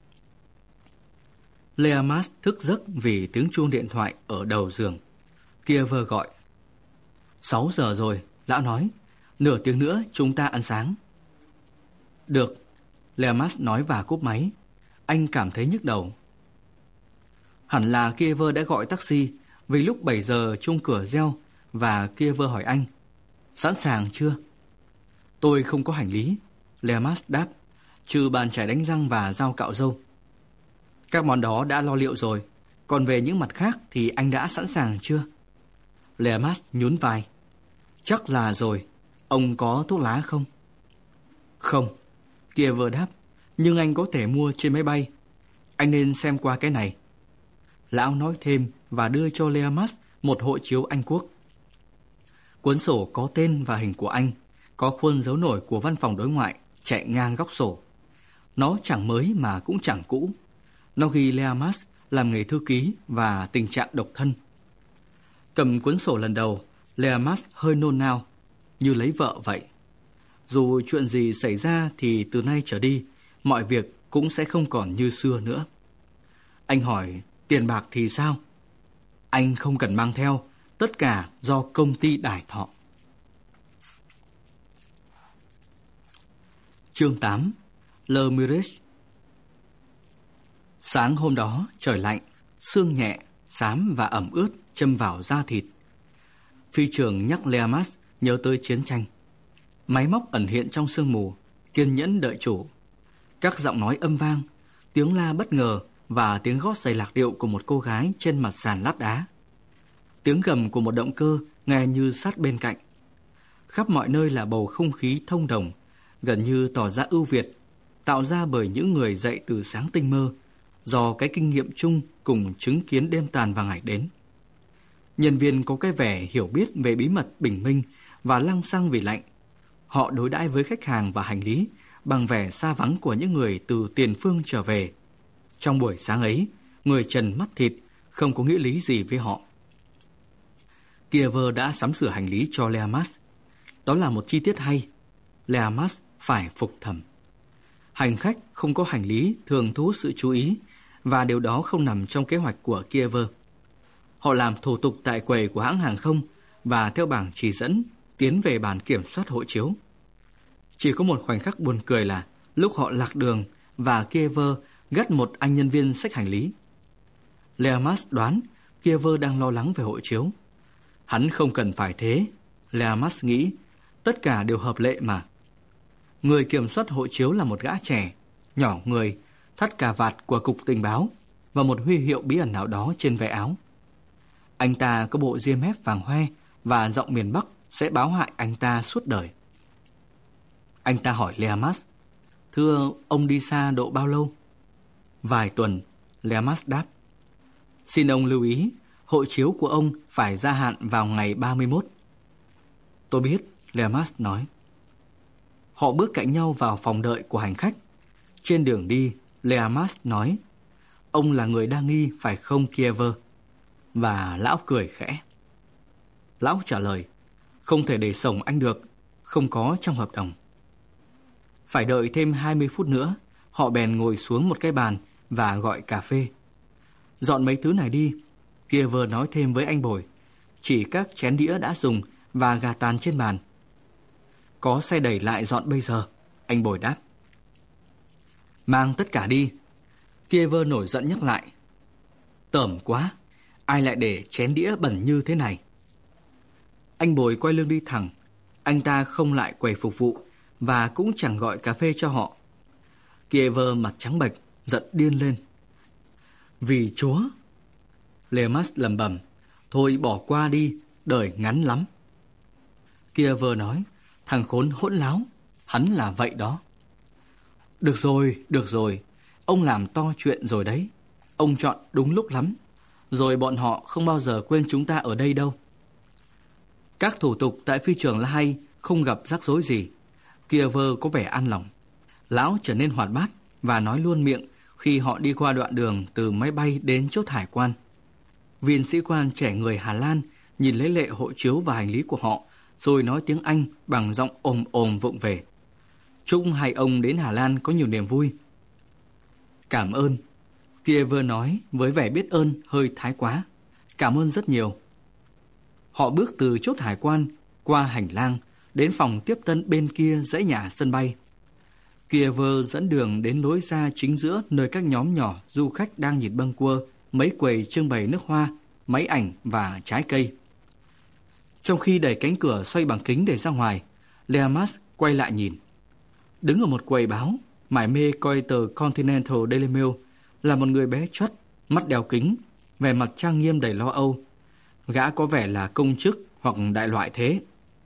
Leamas thức giấc vì tiếng chuông điện thoại ở đầu giường. Kiever gọi. Sáu giờ rồi, lão nói. Nửa tiếng nữa chúng ta ăn sáng. Được, Leamas nói và cúp máy. Anh cảm thấy nhức đầu. Hẳn là Kiever đã gọi taxi vì lúc bảy giờ chuông cửa reo và Kiever hỏi anh. Sẵn sàng chưa? Tôi không có hành lý, Leamas đáp, trừ bàn chải đánh răng và dao cạo râu. Các món đó đã lo liệu rồi, còn về những mặt khác thì anh đã sẵn sàng chưa? Leamas nhún vai. Chắc là rồi. Ông có thuốc lá không? Không, Kiever đáp, nhưng anh có thể mua trên máy bay. Anh nên xem qua cái này. Lão nói thêm và đưa cho Leamas một hộ chiếu Anh Quốc. Cuốn sổ có tên và hình của anh, có khuôn dấu nổi của văn phòng đối ngoại chạy ngang góc sổ. Nó chẳng mới mà cũng chẳng cũ. Nó ghi Leamas làm nghề thư ký và tình trạng độc thân. Cầm cuốn sổ lần đầu, Leamas hơi nôn nao, như lấy vợ vậy. Dù chuyện gì xảy ra thì từ nay trở đi, mọi việc cũng sẽ không còn như xưa nữa. Anh hỏi, tiền bạc thì sao? Anh không cần mang theo, tất cả do công ty đài thọ. Chương tám. Le Mirage. Sáng hôm đó trời lạnh, sương nhẹ, xám và ẩm ướt châm vào da thịt. Phi trường nhắc Leamas nhớ tới chiến tranh. Máy móc ẩn hiện trong sương mù, kiên nhẫn đợi chủ. Các giọng nói âm vang, tiếng la bất ngờ và tiếng gót giày lạc điệu của một cô gái trên mặt sàn lát đá. Tiếng gầm của một động cơ nghe như sát bên cạnh. Khắp mọi nơi là bầu không khí thông đồng, gần như tỏ ra ưu việt, tạo ra bởi những người dậy từ sáng tinh mơ, do cái kinh nghiệm chung cùng chứng kiến đêm tàn và ngày đến. Nhân viên có cái vẻ hiểu biết về bí mật bình minh và lăng xăng vì lạnh. Họ đối đãi với khách hàng và hành lý bằng vẻ xa vắng của những người từ tiền phương trở về. Trong buổi sáng ấy, người trần mắt thịt không có nghĩa lý gì với họ. Kiever đã sắm sửa hành lý cho Leamas. Đó là một chi tiết hay. Leamas phải phục thầm. Hành khách không có hành lý thường thu hút sự chú ý, và điều đó không nằm trong kế hoạch của Kiever. Họ làm thủ tục tại quầy của hãng hàng không và theo bảng chỉ dẫn tiến về bàn kiểm soát hộ chiếu. Chỉ có một khoảnh khắc buồn cười là lúc họ lạc đường và Kiever gắt một anh nhân viên xách hành lý. Leamas đoán Kiever đang lo lắng về hộ chiếu. Hắn không cần phải thế, Leamas nghĩ, tất cả đều hợp lệ mà. Người kiểm soát hộ chiếu là một gã trẻ, nhỏ người, thắt cà vạt của cục tình báo và một huy hiệu bí ẩn nào đó trên ve áo. Anh ta có bộ ria mép vàng hoe và giọng miền Bắc sẽ báo hại anh ta suốt đời. Anh ta hỏi Leamas, thưa ông đi xa độ bao lâu? Vài tuần, Leamas đáp. Xin ông lưu ý, hộ chiếu của ông phải gia hạn vào ngày ba mươi mốt. Tôi biết, Leamas nói. Họ bước cạnh nhau vào phòng đợi của hành khách. Trên đường đi, Leamas nói, ông là người đa nghi phải không Kiever? Và lão cười khẽ. Lão trả lời, không thể để sống anh được, không có trong hợp đồng. Phải đợi thêm hai mươi phút nữa, họ bèn ngồi xuống một cái bàn và gọi cà phê. Dọn mấy thứ này đi, Kiever nói thêm với anh Bồi, chỉ các chén đĩa đã dùng và gà tàn trên bàn. Có xe đẩy lại dọn bây giờ, anh Bồi đáp. Mang tất cả đi, Kiever nổi giận nhắc lại. Tởm quá, ai lại để chén đĩa bẩn như thế này? Anh Bồi quay lưng đi thẳng, anh ta không lại quầy phục vụ và cũng chẳng gọi cà phê cho họ. Kiever mặt trắng bệch, giận điên lên. Vì Chúa! Leamas lẩm bẩm, thôi bỏ qua đi, đời ngắn lắm. Kiever nói, thằng khốn hỗn láo, hắn là vậy đó. Được rồi, được rồi, ông làm to chuyện rồi đấy. Ông chọn đúng lúc lắm, rồi bọn họ không bao giờ quên chúng ta ở đây đâu. Các thủ tục tại phi trường La Hay không gặp rắc rối gì. Kiever có vẻ an lòng. Lão trở nên hoạt bát và nói luôn miệng khi họ đi qua đoạn đường từ máy bay đến chốt hải quan. Viên sĩ quan trẻ người Hà Lan nhìn lấy lệ hộ chiếu và hành lý của họ, rồi nói tiếng Anh bằng giọng ồm ồm vụng về. Chúc hai ông đến Hà Lan có nhiều niềm vui. Cảm ơn, Kiever nói với vẻ biết ơn hơi thái quá. Cảm ơn rất nhiều. Họ bước từ chốt hải quan qua hành lang đến phòng tiếp tân bên kia dãy nhà sân bay. Kiever dẫn đường đến lối ra chính giữa nơi các nhóm nhỏ du khách đang nhìn bâng quơ mấy quầy trưng bày nước hoa, máy ảnh và trái cây. Trong khi đẩy cánh cửa xoay bằng kính để ra ngoài, Leamas quay lại nhìn. Đứng ở một quầy báo, mải mê coi tờ Continental Daily Mail là một người bé chót, mắt đeo kính, vẻ mặt trang nghiêm đầy lo âu. Gã có vẻ là công chức hoặc đại loại thế.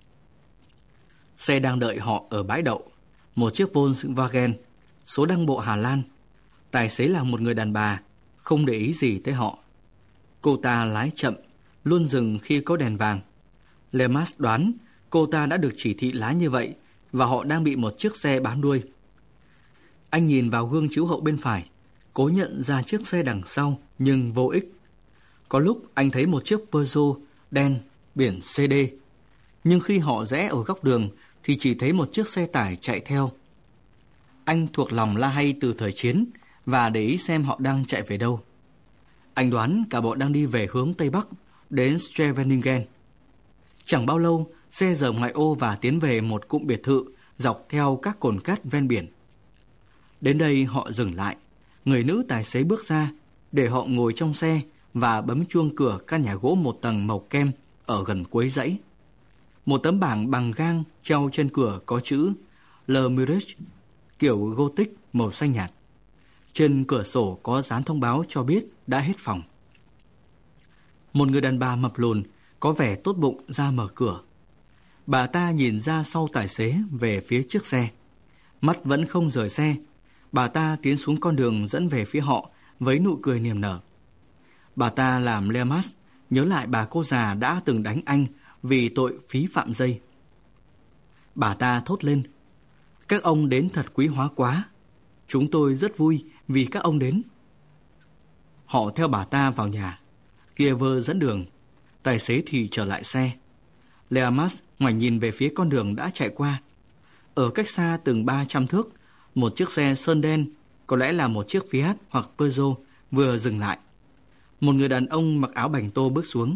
Xe đang đợi họ ở bãi đậu, một chiếc Volkswagen, số đăng bộ Hà Lan. Tài xế là một người đàn bà, không để ý gì tới họ. Cô ta lái chậm, luôn dừng khi có đèn vàng. Leamas đoán cô ta đã được chỉ thị lái như vậy và họ đang bị một chiếc xe bám đuôi. Anh nhìn vào gương chiếu hậu bên phải, cố nhận ra chiếc xe đằng sau nhưng vô ích. Có lúc anh thấy một chiếc Peugeot đen biển xê đê, nhưng khi họ rẽ ở góc đường thì chỉ thấy một chiếc xe tải chạy theo. Anh thuộc lòng La Hay từ thời chiến và để ý xem họ đang chạy về đâu. Anh đoán cả bọn đang đi về hướng Tây Bắc đến Scheveningen. Chẳng bao lâu, xe rời ngoại ô và tiến về một cụm biệt thự dọc theo các cồn cát ven biển. Đến đây họ dừng lại. Người nữ tài xế bước ra để họ ngồi trong xe và bấm chuông cửa căn nhà gỗ một tầng màu kem ở gần cuối dãy. Một tấm bảng bằng gang treo trên cửa có chữ Le Mirage kiểu Gothic màu xanh nhạt. Trên cửa sổ có dán thông báo cho biết đã hết phòng. Một người đàn bà mập lùn có vẻ tốt bụng ra mở cửa. Bà ta nhìn ra sau tài xế về phía trước xe. Mắt vẫn không rời xe. Bà ta tiến xuống con đường dẫn về phía họ với nụ cười niềm nở. Bà ta làm Leamas nhớ lại bà cô già đã từng đánh anh vì tội phí phạm dây. Bà ta thốt lên: "Các ông đến thật quý hóa quá. Chúng tôi rất vui vì các ông đến." Họ theo bà ta vào nhà. Kiever dẫn đường, tài xế thì trở lại xe. Leamas ngoảnh nhìn về phía con đường đã chạy qua. Ở cách xa từng ba trăm thước, một chiếc xe sơn đen, có lẽ là một chiếc Fiat hoặc Peugeot, vừa dừng lại. Một người đàn ông mặc áo bành tô bước xuống.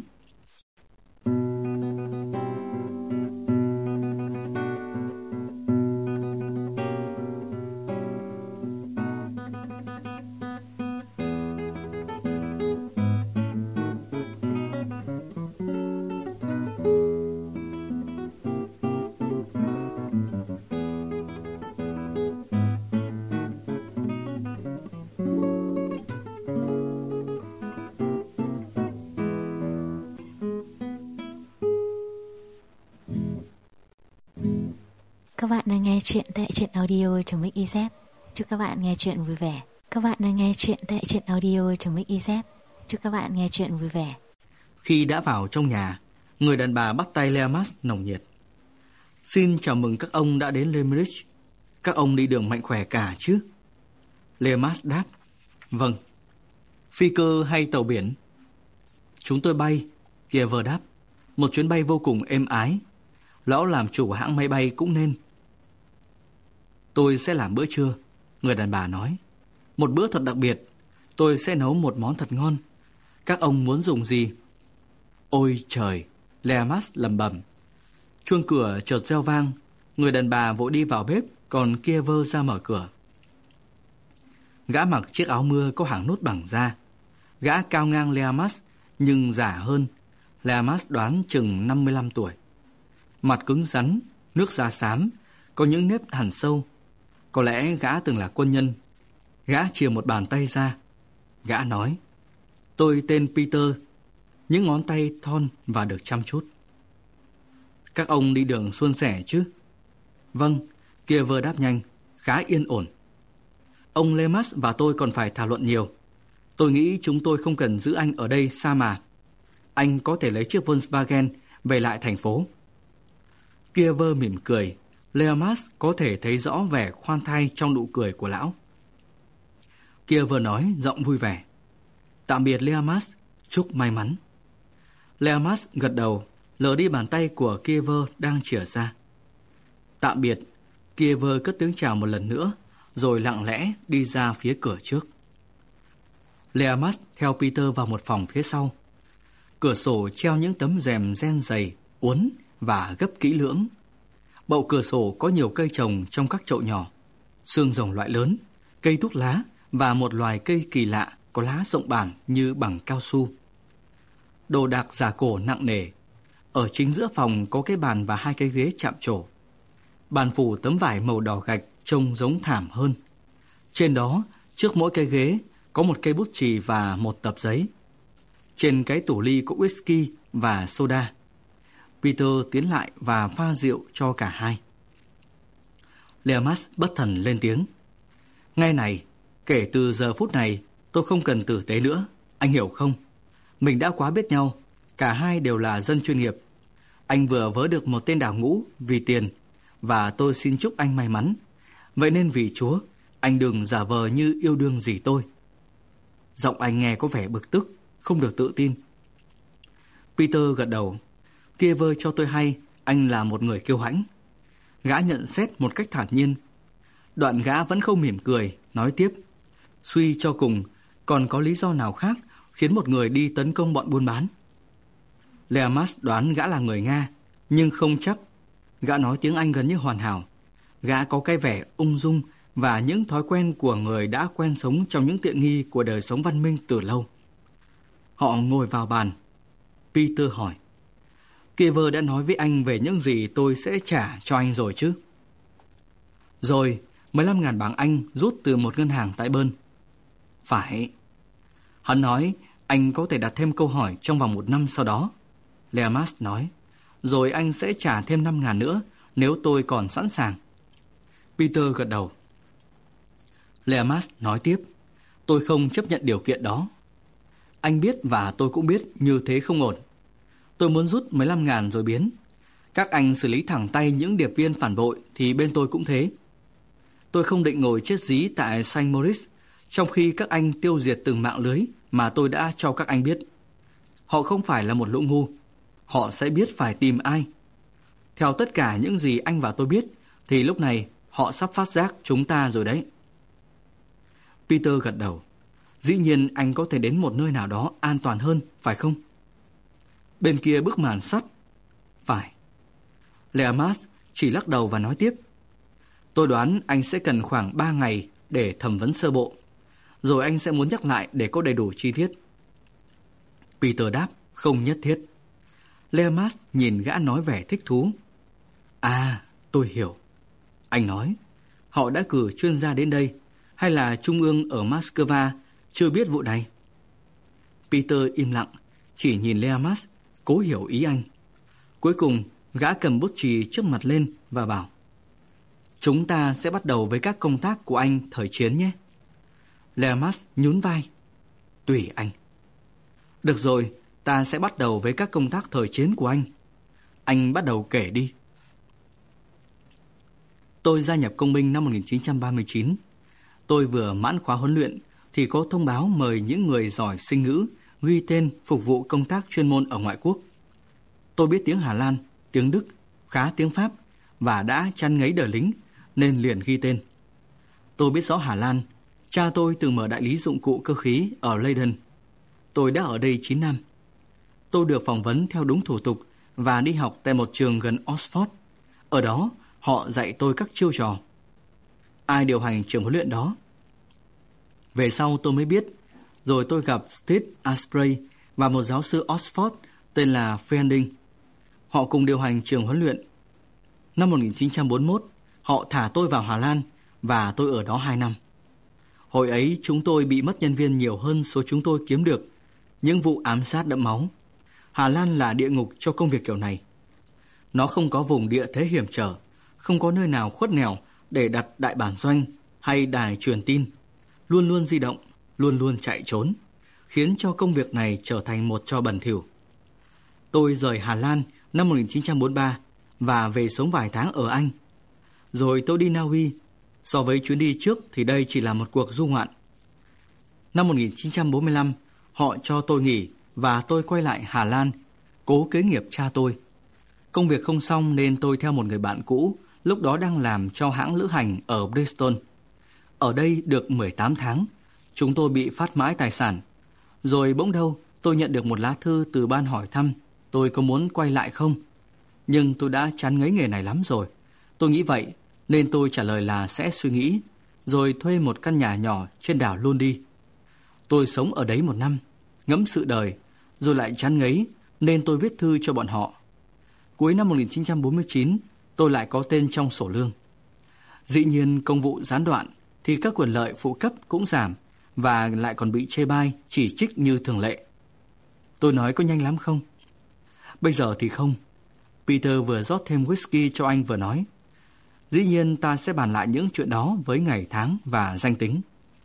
Các bạn đang nghe chuyện tại truyện audio.mixyz. Chúc các bạn nghe chuyện vui vẻ. Các bạn đang nghe chuyện tại truyện audio.mixyz. Chúc các bạn nghe chuyện vui vẻ. Khi đã vào trong nhà, người đàn bà bắt tay Leamas nồng nhiệt. Xin chào mừng các ông đã đến Limerick. Các ông đi đường mạnh khỏe cả chứ? Leamas đáp, vâng. Phi cơ hay tàu biển? Chúng tôi bay, Kiever đáp. Một chuyến bay vô cùng êm ái. Lão làm chủ hãng máy bay cũng nên. Tôi sẽ làm bữa trưa, người đàn bà nói. Một bữa thật đặc biệt. Tôi sẽ nấu một món thật ngon. Các ông muốn dùng gì? Ôi trời, Leamas lẩm bẩm. Chuông cửa chợt reo vang. Người đàn bà vội đi vào bếp, còn Kiever ra mở cửa. Gã mặc chiếc áo mưa có hàng nút bằng da. Gã cao ngang Leamas, nhưng già hơn. Leamas đoán chừng năm mươi lăm tuổi. Mặt cứng rắn, nước da xám, có những nếp hằn sâu. Có lẽ gã từng là quân nhân. Gã chìa một bàn tay ra. Gã nói, tôi tên Peter. Những ngón tay thon và được chăm chút. Các ông đi đường suôn sẻ chứ? Vâng, Kiever đáp nhanh, khá yên ổn. Ông Leamas và tôi còn phải thảo luận nhiều. Tôi nghĩ chúng tôi không cần giữ anh ở đây xa mà. Anh có thể lấy chiếc Volkswagen về lại thành phố. Kiever mỉm cười. Leamas có thể thấy rõ vẻ khoan thai trong nụ cười của lão. Kiever nói giọng vui vẻ, tạm biệt Leamas, chúc may mắn. Leamas gật đầu, lờ đi bàn tay của Kiever đang chìa ra. Tạm biệt. Kiever cất tiếng chào một lần nữa, rồi lặng lẽ đi ra phía cửa trước. Leamas theo Peter vào một phòng phía sau. Cửa sổ treo những tấm rèm ren dày, uốn và gấp kỹ lưỡng. Bậu cửa sổ có nhiều cây trồng trong các chậu nhỏ, xương rồng loại lớn, cây thuốc lá và một loài cây kỳ lạ có lá rộng bản như bằng cao su. Đồ đạc giả cổ nặng nề. Ở chính giữa phòng có cái bàn và hai cái ghế chạm trổ. Bàn phủ tấm vải màu đỏ gạch trông giống thảm hơn. Trên đó, trước mỗi cái ghế có một cây bút chì và một tập giấy. Trên cái tủ ly có whisky và soda. Peter tiến lại và pha rượu cho cả hai. Leamas bất thần lên tiếng. Ngay này, kể từ giờ phút này, tôi không cần tử tế nữa, anh hiểu không? Mình đã quá biết nhau, cả hai đều là dân chuyên nghiệp. Anh vừa vớ được một tên đào ngũ vì tiền, và tôi xin chúc anh may mắn. Vậy nên vì Chúa, anh đừng giả vờ như yêu đương gì tôi. Giọng anh nghe có vẻ bực tức, không được tự tin. Peter gật đầu. Kiever cho tôi hay anh là một người kiêu hãnh. Gã nhận xét một cách thản nhiên. Đoạn gã vẫn không mỉm cười, nói tiếp. Suy cho cùng, còn có lý do nào khác khiến một người đi tấn công bọn buôn bán? Leamas đoán gã là người Nga, nhưng không chắc. Gã nói tiếng Anh gần như hoàn hảo. Gã có cái vẻ ung dung và những thói quen của người đã quen sống trong những tiện nghi của đời sống văn minh từ lâu. Họ ngồi vào bàn. Peter hỏi, Kiever đã nói với anh về những gì tôi sẽ trả cho anh rồi chứ? Rồi, mười lăm ngàn bảng Anh rút từ một ngân hàng tại Bern. Phải. Hắn nói anh có thể đặt thêm câu hỏi trong vòng một năm sau đó. Leamas nói, rồi anh sẽ trả thêm năm ngàn nữa nếu tôi còn sẵn sàng. Peter gật đầu. Leamas nói tiếp, tôi không chấp nhận điều kiện đó. Anh biết và tôi cũng biết như thế không ổn. Tôi muốn rút mười lăm ngàn rồi biến. Các anh xử lý thẳng tay những điệp viên phản bội thì bên tôi cũng thế. Tôi không định ngồi chết dí tại Saint Moritz trong khi các anh tiêu diệt từng mạng lưới mà tôi đã cho các anh biết. Họ không phải là một lũ ngu. Họ sẽ biết phải tìm ai. Theo tất cả những gì anh và tôi biết thì lúc này họ sắp phát giác chúng ta rồi đấy. Peter gật đầu. Dĩ nhiên anh có thể đến một nơi nào đó an toàn hơn, phải không? Bên kia bức màn sắt. Phải. Leamas chỉ lắc đầu và nói tiếp. Tôi đoán anh sẽ cần khoảng ba ngày để thẩm vấn sơ bộ. Rồi anh sẽ muốn nhắc lại để có đầy đủ chi tiết. Peter đáp, không nhất thiết. Leamas nhìn gã nói vẻ thích thú. À, tôi hiểu. Anh nói, họ đã cử chuyên gia đến đây, hay là trung ương ở Moscow chưa biết vụ này? Peter im lặng, chỉ nhìn Leamas, cố hiểu ý anh. Cuối cùng, gã cầm bút chì trước mặt lên và bảo, Chúng ta sẽ bắt đầu với các công tác của anh thời chiến nhé. Leamas nhún vai. Tùy anh. Được rồi, ta sẽ bắt đầu với các công tác thời chiến của anh. Anh bắt đầu kể đi. Tôi gia nhập công binh năm một nghìn chín trăm ba mươi chín. Tôi vừa mãn khóa huấn luyện thì có thông báo mời những người giỏi sinh ngữ ghi tên phục vụ công tác chuyên môn ở ngoại quốc. Tôi biết tiếng Hà Lan, tiếng Đức, khá tiếng Pháp và đã chăn ngấy đời lính nên liền ghi tên. Tôi biết rõ Hà Lan. Cha tôi từng mở đại lý dụng cụ cơ khí ở Leiden. Tôi đã ở đây chín năm. Tôi được phỏng vấn theo đúng thủ tục và đi học tại một trường gần Oxford. Ở đó, họ dạy tôi các chiêu trò. Ai điều hành trường huấn luyện đó? Về sau tôi mới biết. Rồi tôi gặp Steve Asprey và một giáo sư Oxford tên là Fielding. Họ cùng điều hành trường huấn luyện. Năm một nghìn chín trăm bốn mươi mốt, họ thả tôi vào Hà Lan và tôi ở đó hai năm. Hồi ấy chúng tôi bị mất nhân viên nhiều hơn số chúng tôi kiếm được. Những vụ ám sát đẫm máu. Hà Lan là địa ngục cho công việc kiểu này. Nó không có vùng địa thế hiểm trở, không có nơi nào khuất nẻo để đặt đại bản doanh hay đài truyền tin. Luôn luôn di động, luôn luôn chạy trốn, khiến cho công việc này trở thành một trò bẩn thỉu. Tôi rời Hà Lan năm một nghìn chín trăm bốn mươi ba và về sống vài tháng ở Anh. Rồi tôi đi Na Uy. So với chuyến đi trước thì đây chỉ là một cuộc du ngoạn. Năm một nghìn chín trăm bốn mươi lăm, họ cho tôi nghỉ và tôi quay lại Hà Lan, cố kế nghiệp cha tôi. Công việc không xong nên tôi theo một người bạn cũ, lúc đó đang làm cho hãng lữ hành ở Bristol. Ở đây được mười tám tháng, chúng tôi bị phát mãi tài sản. Rồi bỗng đâu tôi nhận được một lá thư từ ban hỏi thăm tôi có muốn quay lại không. Nhưng tôi đã chán ngấy nghề này lắm rồi. Tôi nghĩ vậy nên tôi trả lời là sẽ suy nghĩ, rồi thuê một căn nhà nhỏ trên đảo Lundy. Tôi sống ở đấy một năm, ngẫm sự đời, rồi lại chán ngấy nên tôi viết thư cho bọn họ. Cuối năm một nghìn chín trăm bốn mươi chín, tôi lại có tên trong sổ lương. Dĩ nhiên công vụ gián đoạn thì các quyền lợi phụ cấp cũng giảm và lại còn bị chê bai, chỉ trích như thường lệ. Tôi nói có nhanh lắm không? Bây giờ thì không. Peter vừa rót thêm whisky cho anh vừa nói. Dĩ nhiên ta sẽ bàn lại những chuyện đó với ngày tháng và danh tính.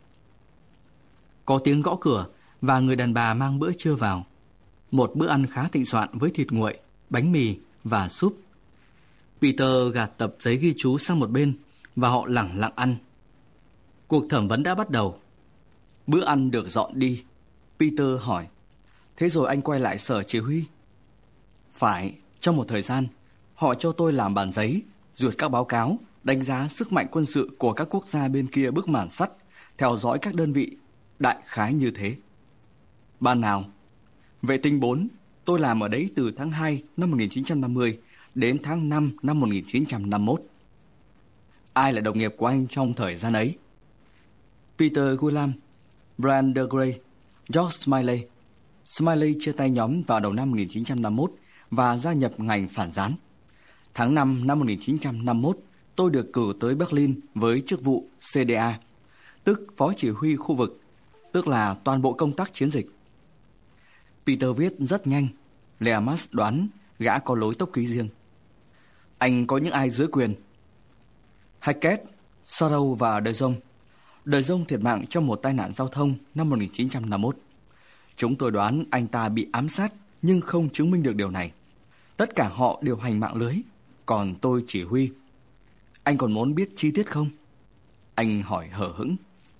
Có tiếng gõ cửa và người đàn bà mang bữa trưa vào. Một bữa ăn khá thịnh soạn với thịt nguội, bánh mì và súp. Peter gạt tập giấy ghi chú sang một bên và họ lẳng lặng ăn. Cuộc thẩm vấn đã bắt đầu. Bữa ăn được dọn đi. Peter hỏi. Thế rồi anh quay lại sở chỉ huy? Phải, trong một thời gian, họ cho tôi làm bản giấy, duyệt các báo cáo, đánh giá sức mạnh quân sự của các quốc gia bên kia bức màn sắt, theo dõi các đơn vị, đại khái như thế. Ban nào? Vệ tinh bốn, tôi làm ở đấy từ tháng hai năm một nghìn chín trăm năm mươi đến tháng năm năm một nghìn chín trăm năm mươi mốt. Ai là đồng nghiệp của anh trong thời gian ấy? Peter Gulam, Brian de Grey, George Smiley. Smiley chia tay nhóm vào đầu năm một nghìn chín trăm năm mươi mốt và gia nhập ngành phản gián. Tháng năm năm một nghìn chín trăm năm mươi mốt, tôi được cử tới Berlin với chức vụ xê đê a, tức Phó Chỉ huy khu vực, tức là toàn bộ công tác chiến dịch. Peter viết rất nhanh. Leamas đoán gã có lối tốc ký riêng. Anh có những ai dưới quyền? Hackett, Sorrow và De Jong. De Jong thiệt mạng trong một tai nạn giao thông năm một nghìn chín trăm năm mươi mốt. Chúng tôi đoán anh ta bị ám sát nhưng không chứng minh được điều này. Tất cả họ điều hành mạng lưới, còn tôi chỉ huy. Anh còn muốn biết chi tiết không? Anh hỏi hờ hững.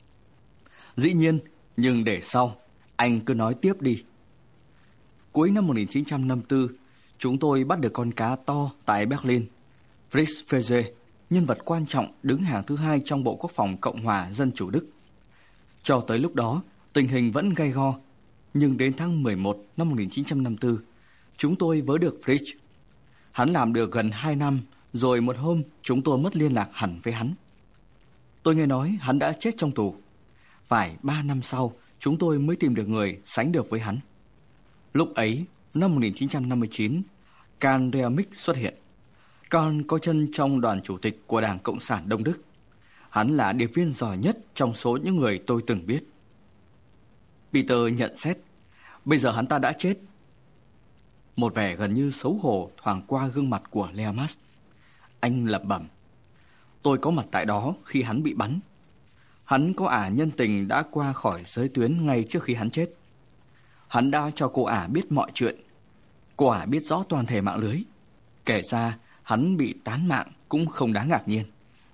Dĩ nhiên, nhưng để sau, anh cứ nói tiếp đi. Cuối năm một nghìn chín trăm năm mươi tư, chúng tôi bắt được con cá to tại Berlin. Fritz Feze, nhân vật quan trọng đứng hàng thứ hai trong Bộ Quốc phòng Cộng hòa Dân chủ Đức. Cho tới lúc đó, tình hình vẫn gay go. Nhưng đến tháng mười một năm một nghìn chín trăm năm mươi tư, chúng tôi vớ được Fritz. Hắn làm được gần hai năm, rồi một hôm chúng tôi mất liên lạc hẳn với hắn. Tôi nghe nói hắn đã chết trong tù. Phải ba năm sau, chúng tôi mới tìm được người sánh được với hắn. Lúc ấy, năm một nghìn chín trăm năm mươi chín, Karl Reamick xuất hiện. Karl có chân trong đoàn chủ tịch của Đảng Cộng sản Đông Đức. Hắn là điệp viên giỏi nhất trong số những người tôi từng biết. Peter nhận xét, bây giờ hắn ta đã chết. Một vẻ gần như xấu hổ thoảng qua gương mặt của Leamas. Anh lẩm bẩm, Tôi có mặt tại đó khi hắn bị bắn. Hắn có ả nhân tình đã qua khỏi giới tuyến ngay trước khi hắn chết. Hắn đã cho cô ả biết mọi chuyện. Cô ả biết rõ toàn thể mạng lưới. Kể ra hắn bị tán mạng cũng không đáng ngạc nhiên.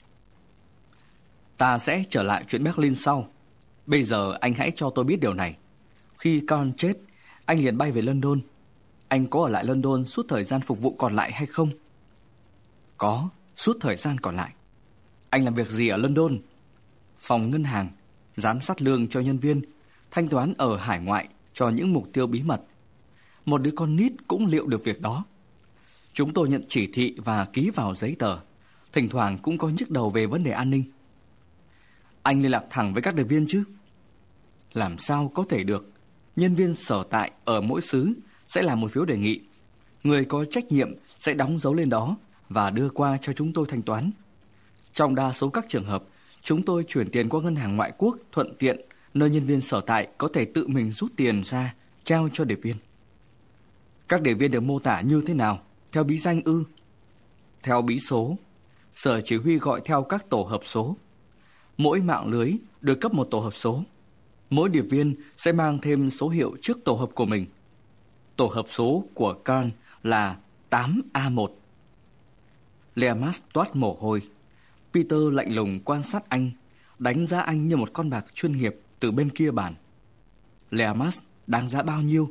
Ta sẽ trở lại chuyện Berlin sau. Bây giờ anh hãy cho tôi biết điều này. Khi con chết, anh liền bay về London. Anh có ở lại London suốt thời gian phục vụ còn lại hay không? Có, suốt thời gian còn lại. Anh làm việc gì ở London? Phòng ngân hàng, giám sát lương cho nhân viên, thanh toán ở hải ngoại cho những mục tiêu bí mật. Một đứa con nít cũng liệu được việc đó. Chúng tôi nhận chỉ thị và ký vào giấy tờ. Thỉnh thoảng cũng có nhức đầu về vấn đề an ninh. Anh liên lạc thẳng với các điệp viên chứ? Làm sao có thể được? Nhân viên sở tại ở mỗi xứ sẽ làm một phiếu đề nghị. Người có trách nhiệm sẽ đóng dấu lên đó và đưa qua cho chúng tôi thanh toán. Trong đa số các trường hợp, chúng tôi chuyển tiền qua ngân hàng ngoại quốc thuận tiện, nơi nhân viên sở tại có thể tự mình rút tiền ra, trao cho điệp viên. Các điệp viên được mô tả như thế nào? Theo bí danh ư? Theo bí số. Sở chỉ huy gọi theo các tổ hợp số. Mỗi mạng lưới được cấp một tổ hợp số. Mỗi điệp viên sẽ mang thêm số hiệu trước tổ hợp của mình. Tổ hợp số của Karl là tám A một. Leamas toát mồ hôi. Peter lạnh lùng quan sát anh, đánh giá anh như một con bạc chuyên nghiệp từ bên kia bàn. Leamas đáng giá bao nhiêu?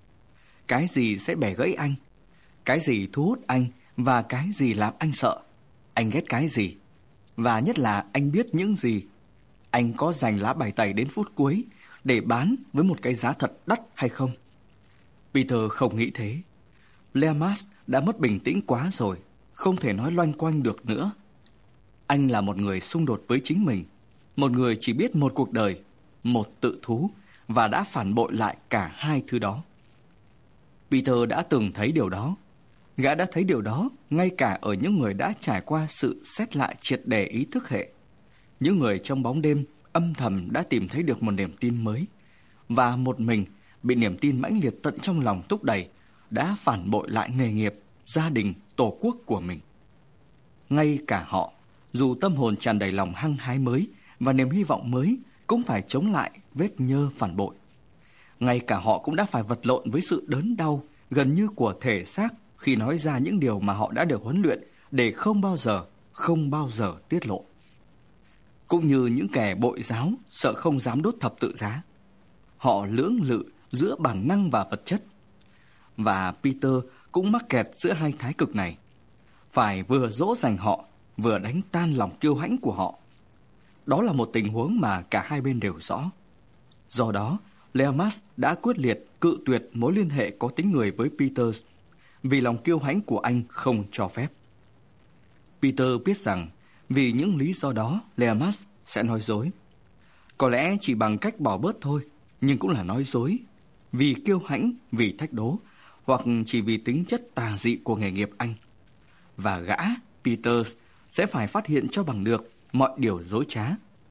Cái gì sẽ bẻ gãy anh? Cái gì thu hút anh và cái gì làm anh sợ? Anh ghét cái gì? Và nhất là anh biết những gì? Anh có dành lá bài tẩy đến phút cuối để bán với một cái giá thật đắt hay không? Peter không nghĩ thế. Leamas đã mất bình tĩnh quá rồi, không thể nói loanh quanh được nữa. Anh là một người xung đột với chính mình, một người chỉ biết một cuộc đời, một tự thú, và đã phản bội lại cả hai thứ đó. Peter đã từng thấy điều đó. Gã đã thấy điều đó ngay cả ở những người đã trải qua sự xét lại triệt để ý thức hệ. Những người trong bóng đêm âm thầm đã tìm thấy được một niềm tin mới, và một mình bị niềm tin mãnh liệt tận trong lòng thúc đẩy đã phản bội lại nghề nghiệp, gia đình, tổ quốc của mình. Ngay cả họ, dù tâm hồn tràn đầy lòng hăng hái mới và niềm hy vọng mới, cũng phải chống lại vết nhơ phản bội. Ngay cả họ cũng đã phải vật lộn với sự đớn đau gần như của thể xác khi nói ra những điều mà họ đã được huấn luyện để không bao giờ, không bao giờ tiết lộ. Cũng như những kẻ bội giáo sợ không dám đốt thập tự giá. Họ lưỡng lự giữa bản năng và vật chất. Và Peter cũng mắc kẹt giữa hai thái cực này. Phải vừa dỗ dành họ, vừa đánh tan lòng kiêu hãnh của họ. Đó là một tình huống mà cả hai bên đều rõ. Do đó, Leamas đã quyết liệt cự tuyệt mối liên hệ có tính người với Peter, vì lòng kiêu hãnh của anh không cho phép. Peter biết rằng vì những lý do đó, Leamas sẽ nói dối. Có lẽ chỉ bằng cách bỏ bớt thôi, nhưng cũng là nói dối. Vì kiêu hãnh, vì thách đố, hoặc chỉ vì tính chất tà dị của nghề nghiệp anh. Và gã, Peter, sẽ phải phát hiện cho bằng được mọi điều dối trá.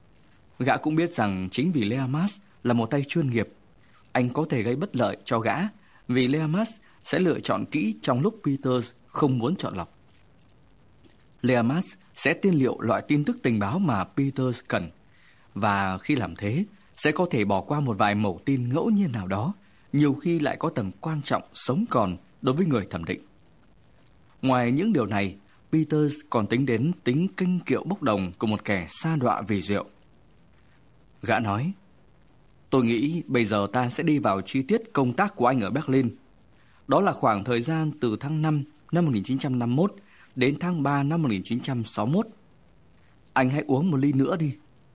Gã cũng biết rằng chính vì Leamas là một tay chuyên nghiệp, anh có thể gây bất lợi cho gã, vì Leamas sẽ lựa chọn kỹ trong lúc Peter không muốn chọn lọc. Leamas sẽ tiên liệu loại tin tức tình báo mà Peter cần, và khi làm thế, sẽ có thể bỏ qua một vài mẩu tin ngẫu nhiên nào đó, nhiều khi lại có tầm quan trọng sống còn đối với người thẩm định. Ngoài những điều này, Peter còn tính đến tính kinh kiệu bốc đồng của một kẻ sa đọa vì rượu. Gã nói, tôi nghĩ bây giờ ta sẽ đi vào chi tiết công tác của anh ở Berlin. Đó là khoảng thời gian từ tháng năm năm một nghìn chín trăm năm mươi mốt đến tháng ba năm một nghìn chín trăm sáu mươi mốt. Anh hãy uống một ly nữa đi.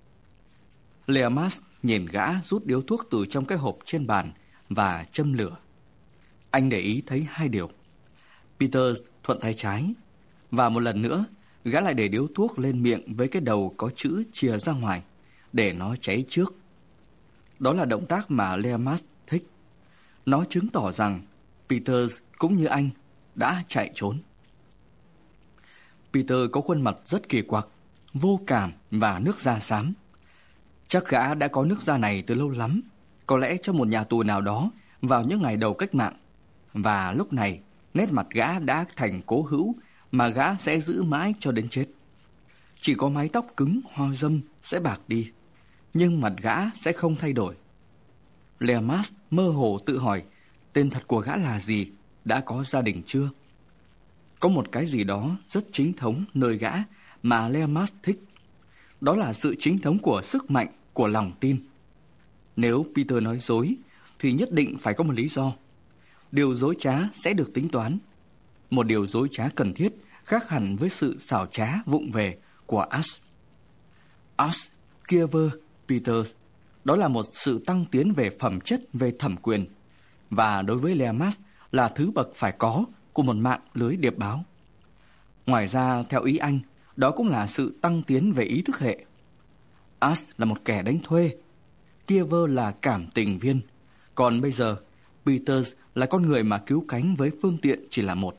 Leamas nhìn gã rút điếu thuốc từ trong cái hộp trên bàn và châm lửa. Anh để ý thấy hai điều. Peter thuận tay trái, và một lần nữa, gã lại để điếu thuốc lên miệng với cái đầu có chữ chìa ra ngoài, để nó cháy trước. Đó là động tác mà Leamas thích. Nó chứng tỏ rằng Peter cũng như anh đã chạy trốn. Peter có khuôn mặt rất kỳ quặc, vô cảm và nước da xám. Chắc gã đã có nước da này từ lâu lắm, có lẽ trong một nhà tù nào đó vào những ngày đầu cách mạng. Và lúc này, nét mặt gã đã thành cố hữu mà gã sẽ giữ mãi cho đến chết. Chỉ có mái tóc cứng hoa râm sẽ bạc đi, nhưng mặt gã sẽ không thay đổi. Leamas mơ hồ tự hỏi tên thật của gã là gì, đã có gia đình chưa. Có một cái gì đó rất chính thống nơi gã mà Leamas thích. Đó là sự chính thống của sức mạnh, của lòng tin. Nếu Peter nói dối thì nhất định phải có một lý do. Điều dối trá sẽ được tính toán. Một điều dối trá cần thiết khác hẳn với sự xảo trá vụng về của Ash. Ash, Kiever, Peters, đó là một sự tăng tiến về phẩm chất, về thẩm quyền. Và đối với Leamas là thứ bậc phải có của một mạng lưới điệp báo. Ngoài ra, theo ý anh, đó cũng là sự tăng tiến về ý thức hệ. Ash là một kẻ đánh thuê, Kiever là cảm tình viên, còn bây giờ Peters là con người mà cứu cánh với phương tiện chỉ là một.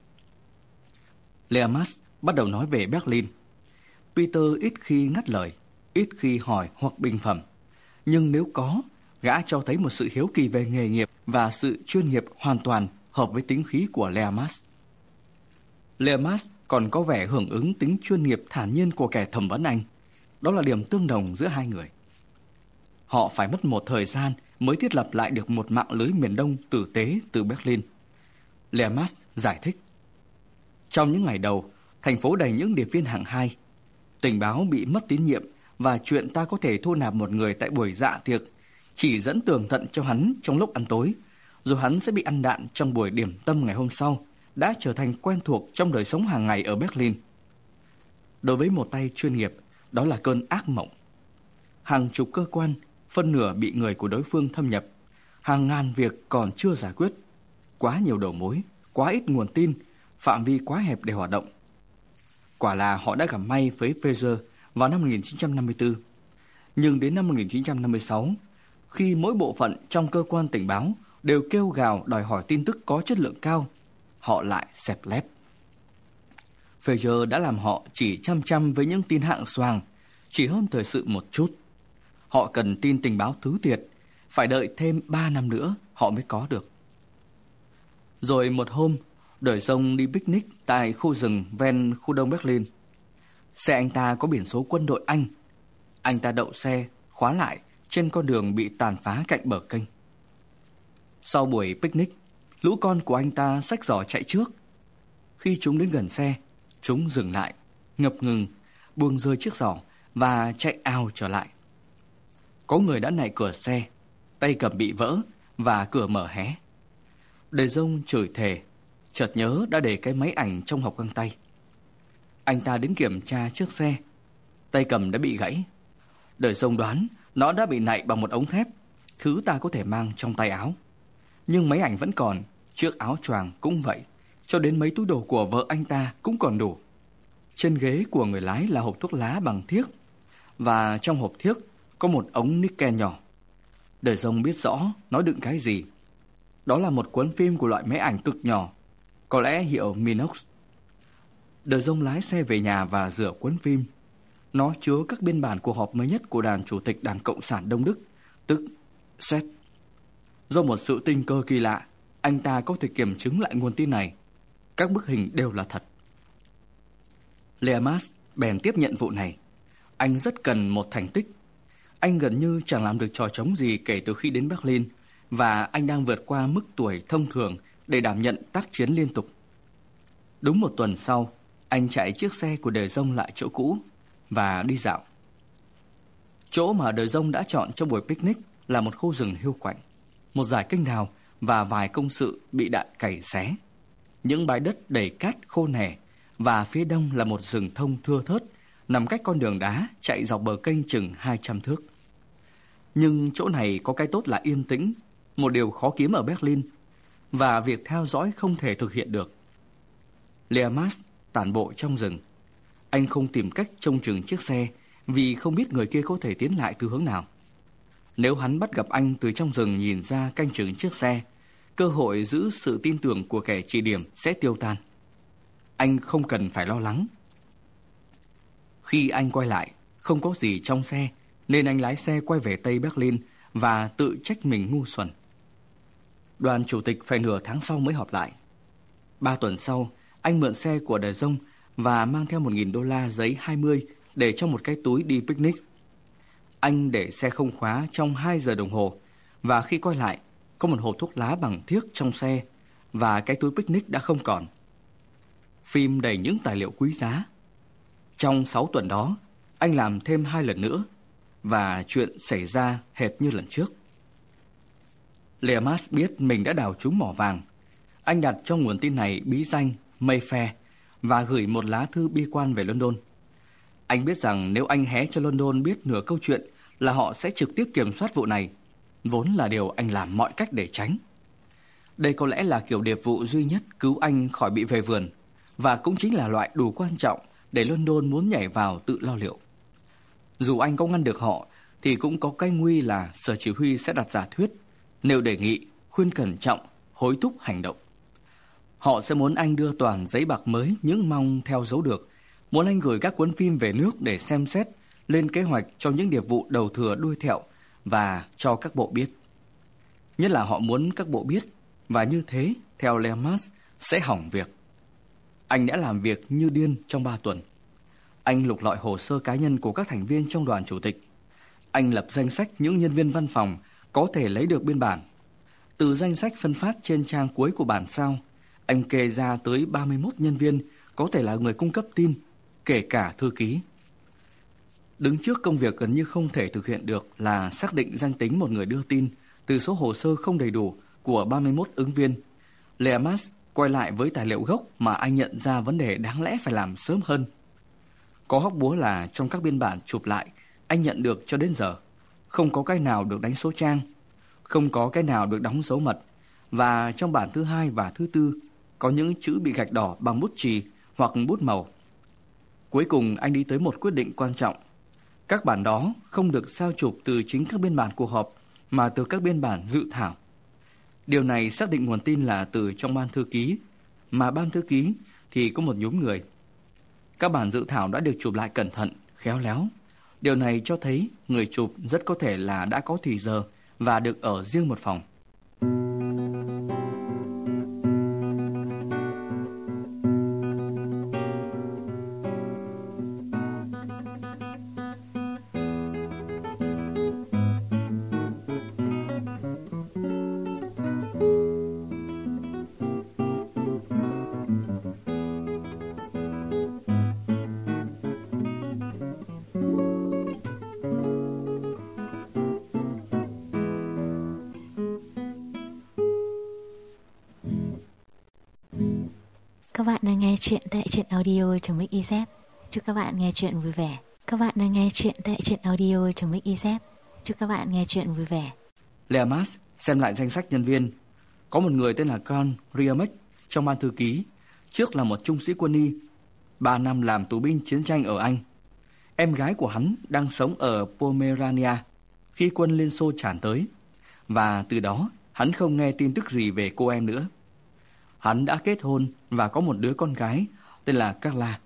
Leamas bắt đầu nói về Berlin. Peter ít khi ngắt lời, ít khi hỏi hoặc bình phẩm. Nhưng nếu có, gã cho thấy một sự hiếu kỳ về nghề nghiệp và sự chuyên nghiệp hoàn toàn hợp với tính khí của Leamas. Leamas còn có vẻ hưởng ứng tính chuyên nghiệp thản nhiên của kẻ thẩm vấn anh. Đó là điểm tương đồng giữa hai người. Họ phải mất một thời gian mới thiết lập lại được một mạng lưới miền Đông tử tế từ Berlin. Leamas giải thích. Trong những ngày đầu, thành phố đầy những điệp viên hạng hai. Tình báo bị mất tín nhiệm và chuyện ta có thể thu nạp một người tại buổi dạ tiệc, chỉ dẫn tường tận cho hắn trong lúc ăn tối, rồi hắn sẽ bị ăn đạn trong buổi điểm tâm ngày hôm sau, đã trở thành quen thuộc trong đời sống hàng ngày ở Berlin. Đối với một tay chuyên nghiệp, đó là cơn ác mộng. Hàng chục cơ quan, phân nửa bị người của đối phương thâm nhập, hàng ngàn việc còn chưa giải quyết, quá nhiều đầu mối, quá ít nguồn tin, phạm vi quá hẹp để hoạt động. Quả là họ đã gặp may với Fraser vào năm một nghìn chín trăm năm mươi tư. Nhưng đến năm một nghìn chín trăm năm mươi sáu, khi mỗi bộ phận trong cơ quan tình báo đều kêu gào đòi hỏi tin tức có chất lượng cao, họ lại xẹp lép. Fraser đã làm họ chỉ chăm chăm với những tin hạng xoàng, chỉ hơn thời sự một chút. Họ cần tin tình báo thứ thiệt, phải đợi thêm ba năm nữa họ mới có được. Rồi một hôm, Đời Sông đi picnic tại khu rừng ven khu đông Berlin. Xe anh ta có biển số quân đội Anh. Anh ta đậu xe, khóa lại trên con đường bị tàn phá cạnh bờ kênh. Sau buổi picnic, lũ con của anh ta xách giỏ chạy trước. Khi chúng đến gần xe, chúng dừng lại, ngập ngừng, buông rơi chiếc giỏ và chạy ào trở lại. Có người đã nạy cửa xe, tay cầm bị vỡ và cửa mở hé. Đời Sông chửi thề, chợt nhớ đã để cái máy ảnh trong hộc găng tay. Anh ta đến kiểm tra chiếc xe, tay cầm đã bị gãy. Đời Sông đoán nó đã bị nạy bằng một ống thép, thứ ta có thể mang trong tay áo. Nhưng máy ảnh vẫn còn, chiếc áo choàng cũng vậy, cho đến mấy túi đồ của vợ anh ta cũng còn đủ. Trên ghế của người lái là hộp thuốc lá bằng thiếc, và trong hộp thiếc có một ống nickel nhỏ. Đời Sông biết rõ nó đựng cái gì. Đó là một cuốn phim của loại máy ảnh cực nhỏ, có lẽ hiệu Minox. Đời Sông lái xe về nhà và rửa cuốn phim. Nó chứa các biên bản cuộc họp mới nhất của đàn chủ tịch Đảng Cộng sản Đông Đức, tức Séc. Do một sự tình cờ kỳ lạ, anh ta có thể kiểm chứng lại nguồn tin này. Các bức hình đều là thật. Leamas bèn tiếp nhận vụ này. Anh rất cần một thành tích. Anh gần như chẳng làm được trò trống gì kể từ khi đến Berlin, và anh đang vượt qua mức tuổi thông thường để đảm nhận tác chiến liên tục. Đúng một tuần sau, anh chạy chiếc xe của Đời Sông lại chỗ cũ và đi dạo. Chỗ mà Đời Sông đã chọn cho buổi picnic là một khu rừng hiu quạnh, một dải kênh đào và vài công sự bị đạn cày xé. Những bãi đất đầy cát khô nẻ, và phía đông là một rừng thông thưa thớt nằm cách con đường đá chạy dọc bờ kênh chừng hai trăm thước. Nhưng chỗ này có cái tốt là yên tĩnh, một điều khó kiếm ở Berlin, và việc theo dõi không thể thực hiện được. Leamas tản bộ trong rừng. Anh không tìm cách trông chừng chiếc xe vì không biết người kia có thể tiến lại từ hướng nào. Nếu hắn bắt gặp anh từ trong rừng nhìn ra canh chừng chiếc xe, cơ hội giữ sự tin tưởng của kẻ chỉ điểm sẽ tiêu tan. Anh không cần phải lo lắng. Khi anh quay lại, không có gì trong xe, nên anh lái xe quay về Tây Berlin và tự trách mình ngu xuẩn. Đoàn chủ tịch phải nửa tháng sau mới họp lại. Ba tuần sau, anh mượn xe của Đời Sông và mang theo một nghìn đô la giấy hai mươi để trong một cái túi đi picnic. Anh để xe không khóa trong hai giờ đồng hồ, và khi quay lại, có một hộp thuốc lá bằng thiếc trong xe, và cái túi picnic đã không còn. Phim đầy những tài liệu quý giá. Trong sáu tuần đó, anh làm thêm hai lần nữa, và chuyện xảy ra hệt như lần trước. Leamas biết mình đã đào trúng mỏ vàng. Anh đặt cho nguồn tin này bí danh Mayfair và gửi một lá thư bi quan về London. Anh biết rằng nếu anh hé cho London biết nửa câu chuyện là họ sẽ trực tiếp kiểm soát vụ này, vốn là điều anh làm mọi cách để tránh. Đây có lẽ là kiểu điệp vụ duy nhất cứu anh khỏi bị về vườn, và cũng chính là loại đủ quan trọng để London muốn nhảy vào tự lo liệu. Dù anh có ngăn được họ, thì cũng có cái nguy là sở chỉ huy sẽ đặt giả thuyết, nêu đề nghị, khuyên cẩn trọng, hối thúc hành động. Họ sẽ muốn anh đưa toàn giấy bạc mới những mong theo dấu được, muốn anh gửi các cuốn phim về nước để xem xét, lên kế hoạch cho những điệp vụ đầu thừa đuôi thẹo và cho các bộ biết. Nhất là họ muốn các bộ biết, và như thế, theo Leamas, sẽ hỏng việc. Anh đã làm việc như điên trong ba tuần. Anh lục lọi hồ sơ cá nhân của các thành viên trong đoàn chủ tịch. Anh lập danh sách những nhân viên văn phòng có thể lấy được biên bản. Từ danh sách phân phát trên trang cuối của bản sao, anh kê ra tới ba mươi mốt nhân viên có thể là người cung cấp tin, kể cả thư ký. Đứng trước công việc gần như không thể thực hiện được là xác định danh tính một người đưa tin từ số hồ sơ không đầy đủ của ba mươi mốt ứng viên, Leamas quay lại với tài liệu gốc mà anh nhận ra vấn đề đáng lẽ phải làm sớm hơn. Có hóc búa là trong các biên bản chụp lại, anh nhận được cho đến giờ, không có cái nào được đánh số trang, không có cái nào được đóng dấu mật, và trong bản thứ hai và thứ tư có những chữ bị gạch đỏ bằng bút chì hoặc bút màu. Cuối cùng anh đi tới một quyết định quan trọng. Các bản đó không được sao chụp từ chính các biên bản cuộc họp, mà từ các biên bản dự thảo. Điều này xác định nguồn tin là từ trong ban thư ký, mà ban thư ký thì có một nhóm người. Các bản dự thảo đã được chụp lại cẩn thận, khéo léo. Điều này cho thấy người chụp rất có thể là đã có thì giờ và được ở riêng một phòng. Các bạn đang nghe chuyện tại truyện audio.mixyz. Chúc các bạn nghe chuyện vui vẻ. Các bạn đang nghe chuyện tại truyện audio.mixyz. Chúc các bạn nghe chuyện vui vẻ. Leamas xem lại danh sách nhân viên. Có một người tên là Con Riamek trong ban thư ký, trước là một trung sĩ quân y, ba năm làm tù binh chiến tranh ở Anh. Em gái của hắn đang sống ở Pomerania khi quân Liên Xô tràn tới, và từ đó hắn không nghe tin tức gì về cô em nữa. Hắn đã kết hôn và có một đứa con gái tên là Carla.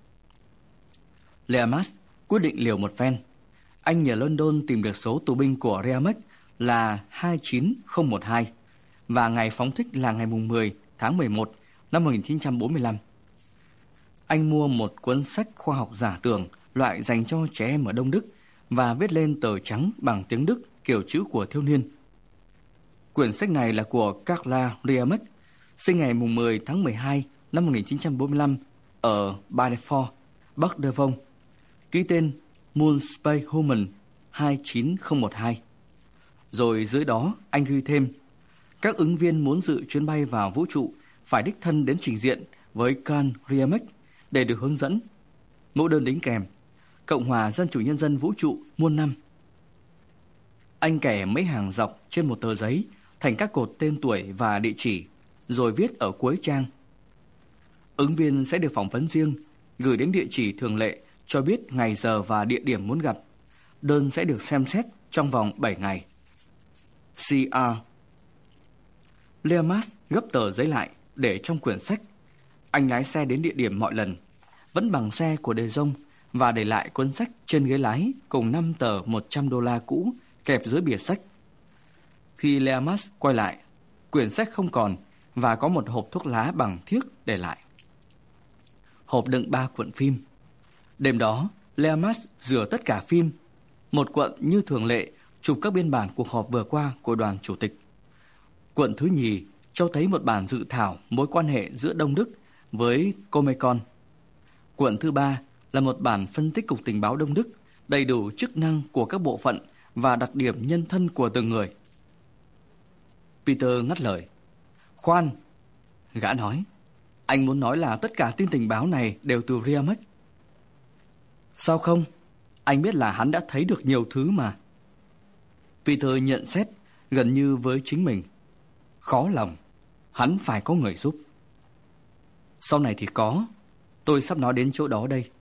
Leamas quyết định liều một phen. Anh nhờ London tìm được số tù binh của Riamek là hai chín không một hai, và ngày phóng thích là ngày mười tháng mười một năm một nghìn chín trăm bốn mươi lăm. Anh mua một cuốn sách khoa học giả tưởng, loại dành cho trẻ em ở Đông Đức, và viết lên tờ trắng bằng tiếng Đức kiểu chữ của thiếu niên. Quyển sách này là của Carla Riamek, sinh ngày mười tháng mười hai năm một nghìn chín trăm bốn mươi lăm ở Bideford, Bắc Devon, ký tên Moon Space Human hai chín không một hai. Rồi dưới đó anh ghi thêm, các ứng viên muốn dự chuyến bay vào vũ trụ phải đích thân đến trình diện với Con Riamek để được hướng dẫn. Mẫu đơn đính kèm, Cộng hòa Dân chủ Nhân dân Vũ trụ muôn năm. Anh kẻ mấy hàng dọc trên một tờ giấy thành các cột tên tuổi và địa chỉ, rồi viết ở cuối trang. Ứng viên sẽ được phỏng vấn riêng, gửi đến địa chỉ thường lệ, cho biết ngày giờ và địa điểm muốn gặp. Đơn sẽ được xem xét trong vòng bảy ngày. xê rờ. Leamas gấp tờ giấy lại để trong quyển sách. Anh lái xe đến địa điểm mọi lần, vẫn bằng xe của De Jong, và để lại cuốn sách trên ghế lái cùng năm tờ một trăm đô la cũ kẹp dưới bìa sách. Khi Leamas quay lại, quyển sách không còn, và có một hộp thuốc lá bằng thiếc để lại. Hộp đựng ba cuộn phim. Đêm đó, Leamas rửa tất cả phim. Một quận như thường lệ chụp các biên bản cuộc họp vừa qua của đoàn chủ tịch. Quận thứ nhì cho thấy một bản dự thảo mối quan hệ giữa Đông Đức với Comecon. Quận thứ ba là một bản phân tích cục tình báo Đông Đức, đầy đủ chức năng của các bộ phận và đặc điểm nhân thân của từng người. Peter ngắt lời. Khoan, gã nói, anh muốn nói là tất cả tin tình báo này đều từ Riamek. Sao không? Anh biết là hắn đã thấy được nhiều thứ mà. Peter nhận xét gần như với chính mình. Khó lòng, hắn phải có người giúp. Sau này thì có, tôi sắp nói đến chỗ đó đây.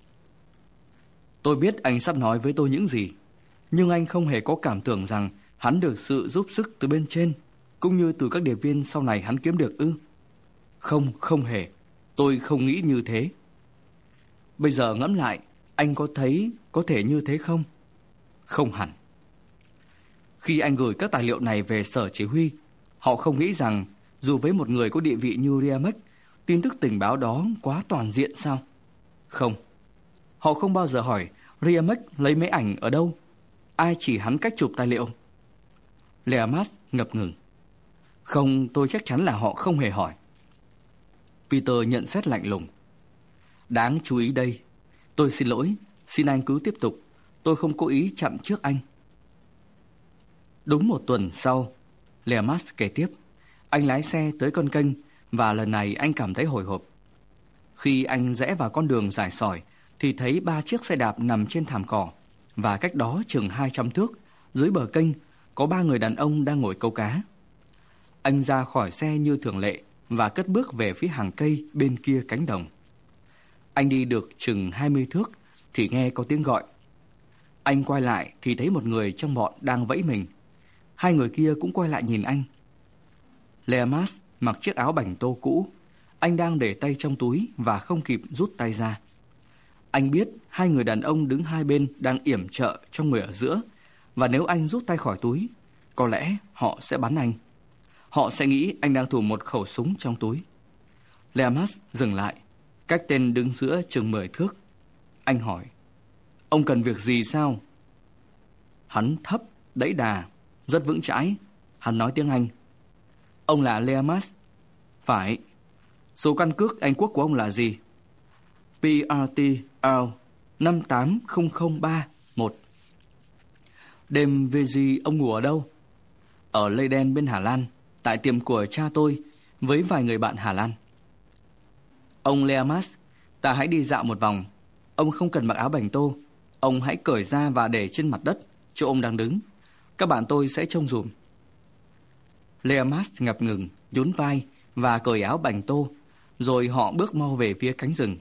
Tôi biết anh sắp nói với tôi những gì, nhưng anh không hề có cảm tưởng rằng hắn được sự giúp sức từ bên trên, cũng như từ các điệp viên sau này hắn kiếm được ư? Không, không hề. Tôi không nghĩ như thế. Bây giờ ngẫm lại, anh có thấy có thể như thế không? Không hẳn. Khi anh gửi các tài liệu này về sở chỉ huy, họ không nghĩ rằng dù với một người có địa vị như Riamek, tin tức tình báo đó quá toàn diện sao? Không. Họ không bao giờ hỏi Riamek lấy máy ảnh ở đâu, ai chỉ hắn cách chụp tài liệu. Leamas ngập ngừng. Không, tôi chắc chắn là họ không hề hỏi. Peter nhận xét lạnh lùng. Đáng chú ý đây. Tôi xin lỗi, xin anh cứ tiếp tục. Tôi không cố ý chặn trước anh. Đúng một tuần sau, Leamas kể tiếp, anh lái xe tới con kênh và lần này anh cảm thấy hồi hộp. Khi anh rẽ vào con đường dài sỏi thì thấy ba chiếc xe đạp nằm trên thảm cỏ và cách đó chừng hai trăm thước, dưới bờ kênh có ba người đàn ông đang ngồi câu cá. Anh ra khỏi xe như thường lệ và cất bước về phía hàng cây bên kia cánh đồng. Anh đi được chừng hai mươi thước thì nghe có tiếng gọi. Anh quay lại thì thấy một người trong bọn đang vẫy mình. Hai người kia cũng quay lại nhìn anh. Leamas mặc chiếc áo bành tô cũ. Anh đang để tay trong túi và không kịp rút tay ra. Anh biết hai người đàn ông đứng hai bên đang yểm trợ cho người ở giữa, và nếu anh rút tay khỏi túi, có lẽ họ sẽ bắn anh. Họ sẽ nghĩ anh đang thủ một khẩu súng trong túi. Leamas dừng lại, cách tên đứng giữa chừng mười thước. Anh hỏi, ông cần việc gì sao? Hắn thấp, đẫy đà, rất vững chãi. Hắn nói tiếng Anh. Ông là Leamas? Phải. Số căn cước Anh Quốc của ông là gì? pê rờ tê L năm tám không không ba một. Đêm về gì ông ngủ ở đâu? Ở Leiden bên Hà Lan, tại tiệm của cha tôi với vài người bạn Hà Lan. Ông Leamas, ta hãy đi dạo một vòng. Ông không cần mặc áo bành tô. Ông hãy cởi ra và để trên mặt đất chỗ ông đang đứng. Các bạn tôi sẽ trông dùm. Leamas ngập ngừng, nhún vai và cởi áo bành tô, rồi họ bước mau về phía cánh rừng.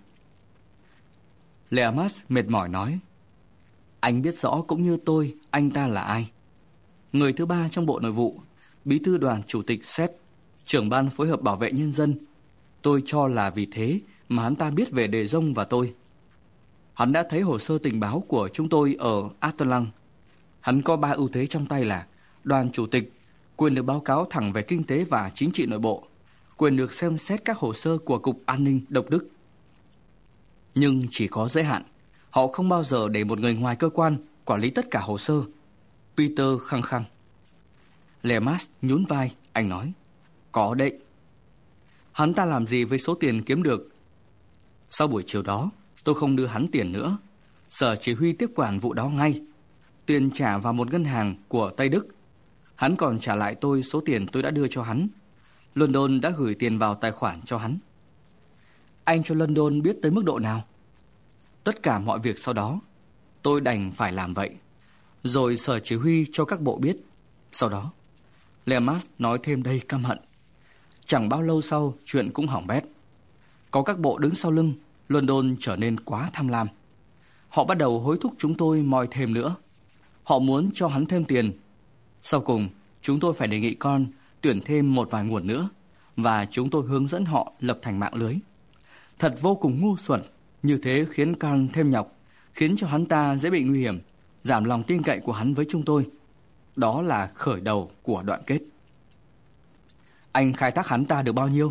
Leamas mệt mỏi nói, anh biết rõ cũng như tôi anh ta là ai. Người thứ ba trong Bộ Nội vụ, bí thư đoàn chủ tịch Séc, trưởng ban phối hợp bảo vệ nhân dân. Tôi cho là vì thế mà hắn ta biết về đề Rông và tôi. Hắn đã thấy hồ sơ tình báo của chúng tôi ở Atlantic. Hắn có ba ưu thế trong tay là đoàn chủ tịch, quyền được báo cáo thẳng về kinh tế và chính trị nội bộ, quyền được xem xét các hồ sơ của Cục An ninh độc Đức. Nhưng chỉ có giới hạn. Họ không bao giờ để một người ngoài cơ quan quản lý tất cả hồ sơ. Peter khăng khăng. Leamas nhún vai, anh nói, có đấy. Hắn ta làm gì với số tiền kiếm được? Sau buổi chiều đó, tôi không đưa hắn tiền nữa. Sở chỉ huy tiếp quản vụ đó ngay. Tiền trả vào một ngân hàng của Tây Đức. Hắn còn trả lại tôi số tiền tôi đã đưa cho hắn. London đã gửi tiền vào tài khoản cho hắn. Anh cho London biết tới mức độ nào? Tất cả mọi việc sau đó, tôi đành phải làm vậy. Rồi sở chỉ huy cho các bộ biết. Sau đó, Leamas nói thêm đầy căm hận. Chẳng bao lâu sau, chuyện cũng hỏng bét. Có các bộ đứng sau lưng, London trở nên quá tham lam. Họ bắt đầu hối thúc chúng tôi moi thêm nữa. Họ muốn cho hắn thêm tiền. Sau cùng, chúng tôi phải đề nghị con tuyển thêm một vài nguồn nữa, và chúng tôi hướng dẫn họ lập thành mạng lưới. Thật vô cùng ngu xuẩn. Như thế khiến con thêm nhọc, khiến cho hắn ta dễ bị nguy hiểm, giảm lòng tin cậy của hắn với chúng tôi. Đó là khởi đầu của đoạn kết. Anh khai thác hắn ta được bao nhiêu?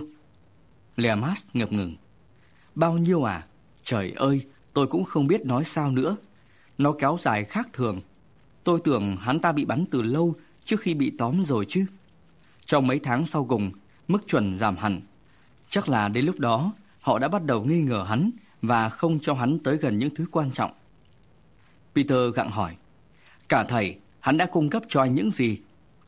Leamas ngập ngừng. Bao nhiêu à? Trời ơi, tôi cũng không biết nói sao nữa. Nó kéo dài khác thường. Tôi tưởng hắn ta bị bắn từ lâu trước khi bị tóm rồi chứ. Trong mấy tháng sau cùng, mức chuẩn giảm hẳn. Chắc là đến lúc đó, họ đã bắt đầu nghi ngờ hắn và không cho hắn tới gần những thứ quan trọng. Peter gặng hỏi, cả thầy, hắn đã cung cấp cho anh những gì?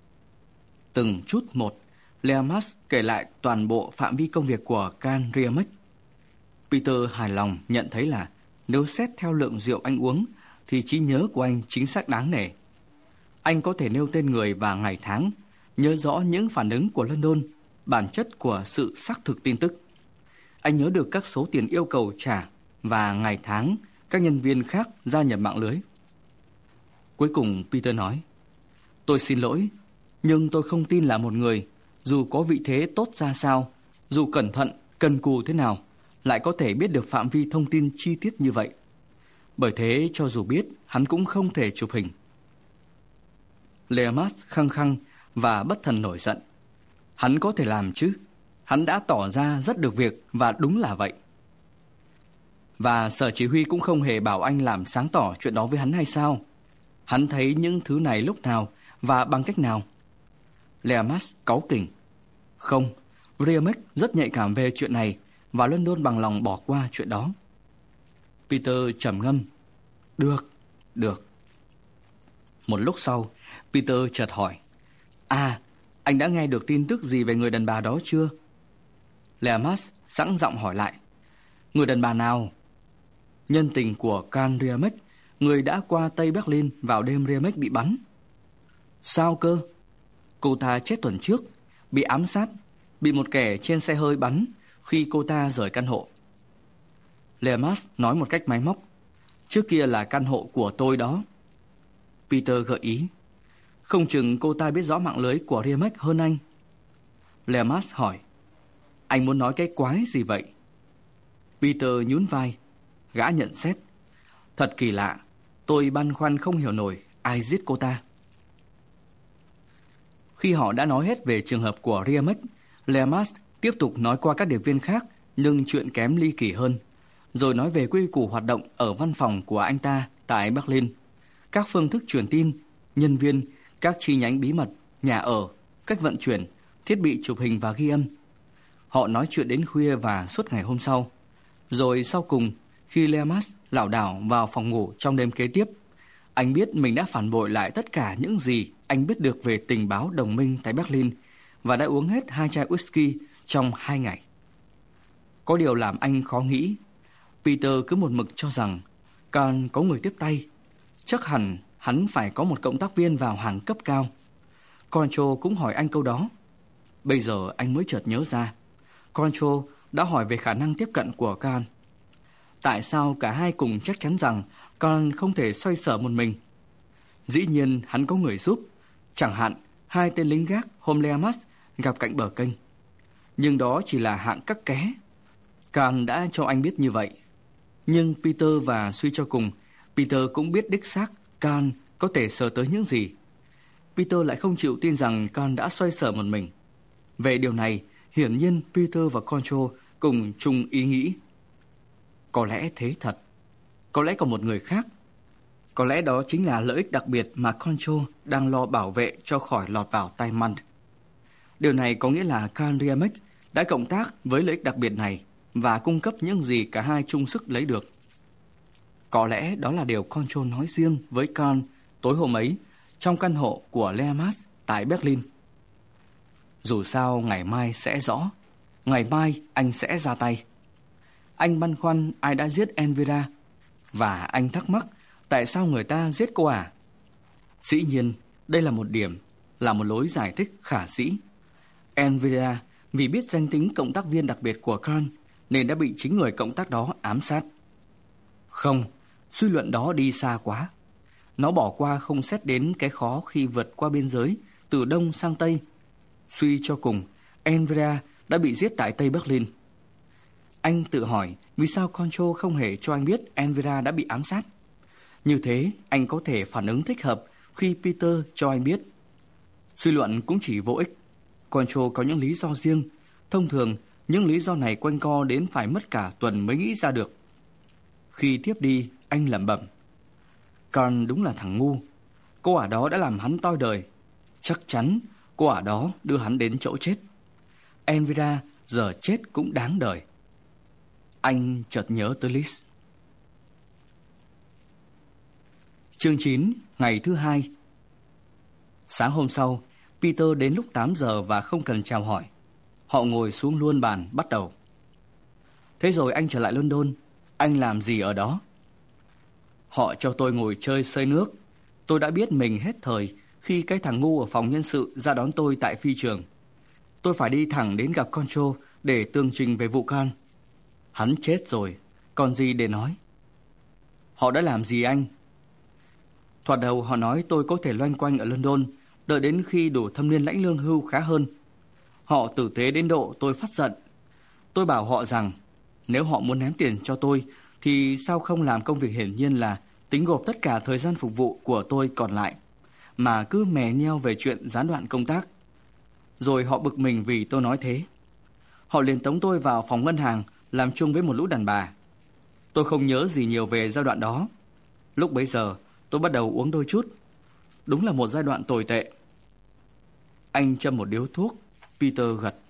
Từng chút một, Leamas kể lại toàn bộ phạm vi công việc của Can Riemek. Peter hài lòng nhận thấy là nếu xét theo lượng rượu anh uống thì trí nhớ của anh chính xác đáng nể. Anh có thể nêu tên người và ngày tháng, nhớ rõ những phản ứng của London, bản chất của sự xác thực tin tức. Anh nhớ được các số tiền yêu cầu trả và ngày tháng các nhân viên khác gia nhập mạng lưới. Cuối cùng Peter nói, tôi xin lỗi, nhưng tôi không tin là một người, dù có vị thế tốt ra sao, dù cẩn thận, cần cù thế nào, lại có thể biết được phạm vi thông tin chi tiết như vậy. Bởi thế, cho dù biết, hắn cũng không thể chụp hình. Leamas khăng khăng và bất thần nổi giận. Hắn có thể làm chứ. Hắn đã tỏ ra rất được việc và đúng là vậy. Và sở chỉ huy cũng không hề bảo anh làm sáng tỏ chuyện đó với hắn hay sao? Hắn thấy những thứ này lúc nào và bằng cách nào? Leamas cáu kỉnh. Không, Riemek rất nhạy cảm về chuyện này và London bằng lòng bỏ qua chuyện đó. Peter trầm ngâm. Được, được. Một lúc sau, Peter chợt hỏi, À, anh đã nghe được tin tức gì về người đàn bà đó chưa? Leamas sẵn giọng hỏi lại, Người đàn bà nào? Nhân tình của Can Riemek, người đã qua Tây Berlin vào đêm Riemek bị bắn. Sao cơ? Cô ta chết tuần trước, bị ám sát, bị một kẻ trên xe hơi bắn khi cô ta rời căn hộ. Leamas nói một cách máy móc, Trước kia là căn hộ của tôi đó. Peter gợi ý, Không chừng cô ta biết rõ mạng lưới của Riemek hơn anh. Leamas hỏi, Anh muốn nói cái quái gì vậy? Peter nhún vai. Gã nhận xét, Thật kỳ lạ, tôi băn khoăn không hiểu nổi ai giết cô ta. Khi họ đã nói hết về trường hợp của Riemek, Leamas tiếp tục nói qua các điệp viên khác, nhưng chuyện kém ly kỳ hơn, rồi nói về quy củ hoạt động ở văn phòng của anh ta tại Berlin, các phương thức truyền tin, nhân viên, các chi nhánh bí mật, nhà ở, cách vận chuyển, thiết bị chụp hình và ghi âm. Họ nói chuyện đến khuya và suốt ngày hôm sau. Rồi sau cùng, khi Leamas lảo đảo vào phòng ngủ trong đêm kế tiếp, anh biết mình đã phản bội lại tất cả những gì anh biết được về tình báo đồng minh tại Berlin và đã uống hết hai chai whisky trong hai ngày. Có điều làm anh khó nghĩ. Peter cứ một mực cho rằng Can có người tiếp tay. Chắc hẳn hắn phải có một cộng tác viên vào hàng cấp cao. Concho cũng hỏi anh câu đó. Bây giờ anh mới chợt nhớ ra. Concho đã hỏi về khả năng tiếp cận của Can. Tại sao cả hai cùng chắc chắn rằng Can không thể xoay sở một mình? Dĩ nhiên hắn có người giúp, chẳng hạn hai tên lính gác hôm Leamas gặp cạnh bờ kênh. Nhưng đó chỉ là hạng các ké. Can đã cho anh biết như vậy. Nhưng Peter và suy cho cùng, Peter cũng biết đích xác Can có thể sờ tới những gì. Peter lại không chịu tin rằng Can đã xoay sở một mình. Về điều này, hiển nhiên Peter và Concho cùng chung ý nghĩ. Có lẽ thế thật. Có lẽ còn một người khác. Có lẽ đó chính là lợi ích đặc biệt mà Concho đang lo bảo vệ cho khỏi lọt vào tay Munt. Điều này có nghĩa là Can Riemek đã cộng tác với lợi ích đặc biệt này và cung cấp những gì cả hai chung sức lấy được. Có lẽ đó là điều Concho nói riêng với Can tối hôm ấy trong căn hộ của Leamas tại Berlin. Dù sao ngày mai sẽ rõ. Ngày mai anh sẽ ra tay. Anh băn khoăn ai đã giết Elvira. Và anh thắc mắc tại sao người ta giết cô à? Dĩ nhiên, đây là một điểm, là một lối giải thích khả dĩ. Elvira vì biết danh tính cộng tác viên đặc biệt của Can nên đã bị chính người cộng tác đó ám sát. Không, suy luận đó đi xa quá. Nó bỏ qua không xét đến cái khó khi vượt qua biên giới từ Đông sang Tây. Suy cho cùng, Elvira đã bị giết tại Tây Berlin. Anh tự hỏi vì sao Concho không hề cho anh biết Elvira đã bị ám sát. Như thế, anh có thể phản ứng thích hợp khi Peter cho anh biết. Suy luận cũng chỉ vô ích. Concho có những lý do riêng. Thông thường, những lý do này quanh co đến phải mất cả tuần mới nghĩ ra được. Khi tiếp đi, anh lẩm bẩm. Carl đúng là thằng ngu. Cô ả đó đã làm hắn toi đời. Chắc chắn cô ả đó đưa hắn đến chỗ chết. Elvira giờ chết cũng đáng đời. Anh chợt nhớ tới Liz. Chương chín, ngày thứ hai. Sáng hôm sau, Peter đến lúc tám giờ và không cần chào hỏi. Họ ngồi xuống luôn bàn bắt đầu. Thế rồi anh trở lại London. Anh làm gì ở đó? Họ cho tôi ngồi chơi sơi nước. Tôi đã biết mình hết thời khi cái thằng ngu ở phòng nhân sự ra đón tôi tại phi trường. Tôi phải đi thẳng đến gặp Control để tường trình về vụ Carl. Hắn chết rồi, còn gì để nói. Họ đã làm gì anh? Thoạt đầu họ nói tôi có thể loanh quanh ở London, đợi đến khi đủ thâm niên lãnh lương hưu khá hơn. Họ tử tế đến độ tôi phát giận. Tôi bảo họ rằng nếu họ muốn ném tiền cho tôi thì sao không làm công việc hiển nhiên là tính gộp tất cả thời gian phục vụ của tôi còn lại, mà cứ mè nheo về chuyện gián đoạn công tác. Rồi họ bực mình vì tôi nói thế. Họ liền tống tôi vào phòng ngân hàng làm chung với một lũ đàn bà. Tôi không nhớ gì nhiều về giai đoạn đó. Lúc bấy giờ tôi bắt đầu uống đôi chút. Đúng là một giai đoạn tồi tệ. Anh châm một điếu thuốc. Peter gật.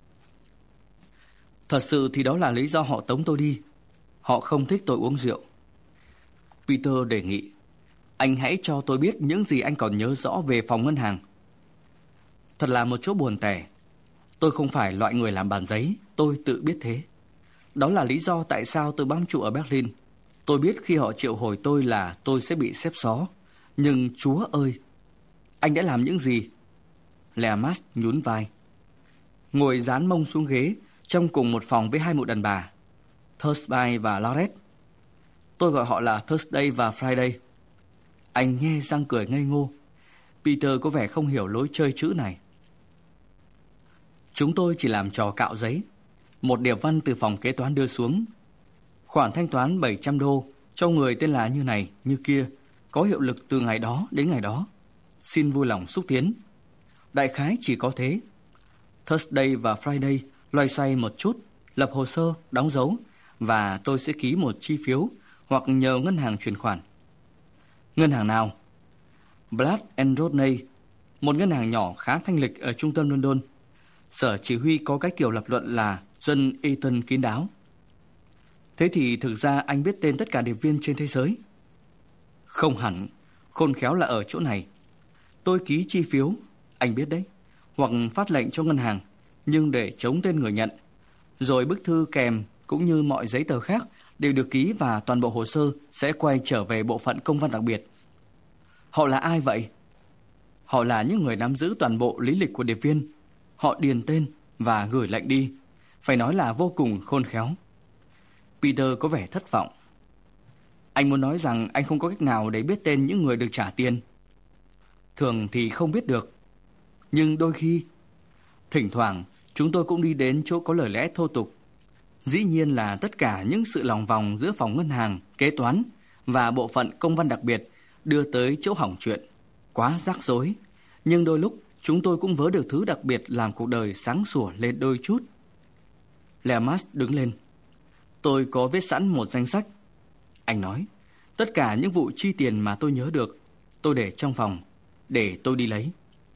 Thật sự thì đó là lý do họ tống tôi đi. Họ không thích tôi uống rượu. Peter đề nghị, anh hãy cho tôi biết những gì anh còn nhớ rõ về phòng ngân hàng. Thật là một chỗ buồn tẻ. Tôi không phải loại người làm bàn giấy, tôi tự biết thế. Đó là lý do tại sao tôi bám trụ ở Berlin. Tôi biết khi họ triệu hồi tôi là tôi sẽ bị xếp xó. Nhưng Chúa ơi, anh đã làm những gì? Leamas nhún vai. Ngồi dán mông xuống ghế trong cùng một phòng với hai mụ đàn bà, Thursday và Lorette. Tôi gọi họ là Thursday và Friday. Anh nghe răng cười ngây ngô. Peter có vẻ không hiểu lối chơi chữ này. Chúng tôi chỉ làm trò cạo giấy. Một điệp văn từ phòng kế toán đưa xuống. Khoản thanh toán bảy trăm đô cho người tên là như này, như kia, có hiệu lực từ ngày đó đến ngày đó. Xin vui lòng xúc tiến. Đại khái chỉ có thế. Thursday và Friday loay xoay một chút, lập hồ sơ, đóng dấu, và tôi sẽ ký một chi phiếu hoặc nhờ ngân hàng chuyển khoản. Ngân hàng nào? Blood and Rodney, một ngân hàng nhỏ khá thanh lịch ở trung tâm London. Sở chỉ huy có cái kiểu lập luận là dân Eton kín đáo. Thế thì thực ra anh biết tên tất cả điệp viên trên thế giới? Không hẳn, khôn khéo là ở chỗ này. Tôi ký chi phiếu, anh biết đấy, hoặc phát lệnh cho ngân hàng, nhưng để chống tên người nhận. Rồi bức thư kèm cũng như mọi giấy tờ khác đều được ký và toàn bộ hồ sơ sẽ quay trở về bộ phận công văn đặc biệt. Họ là ai vậy? Họ là những người nắm giữ toàn bộ lý lịch của điệp viên. Họ điền tên và gửi lệnh đi. Phải nói là vô cùng khôn khéo. Peter có vẻ thất vọng. Anh muốn nói rằng anh không có cách nào để biết tên những người được trả tiền. Thường thì không biết được. Nhưng đôi khi, thỉnh thoảng chúng tôi cũng đi đến chỗ có lời lẽ thô tục. Dĩ nhiên là tất cả những sự lòng vòng giữa phòng ngân hàng, kế toán và bộ phận công văn đặc biệt đưa tới chỗ hỏng chuyện. Quá rắc rối. Nhưng đôi lúc chúng tôi cũng vớ được thứ đặc biệt làm cuộc đời sáng sủa lên đôi chút. Leamas đứng lên. Tôi có viết sẵn một danh sách. Anh nói, tất cả những vụ chi tiền mà tôi nhớ được, tôi để trong phòng, để tôi đi lấy.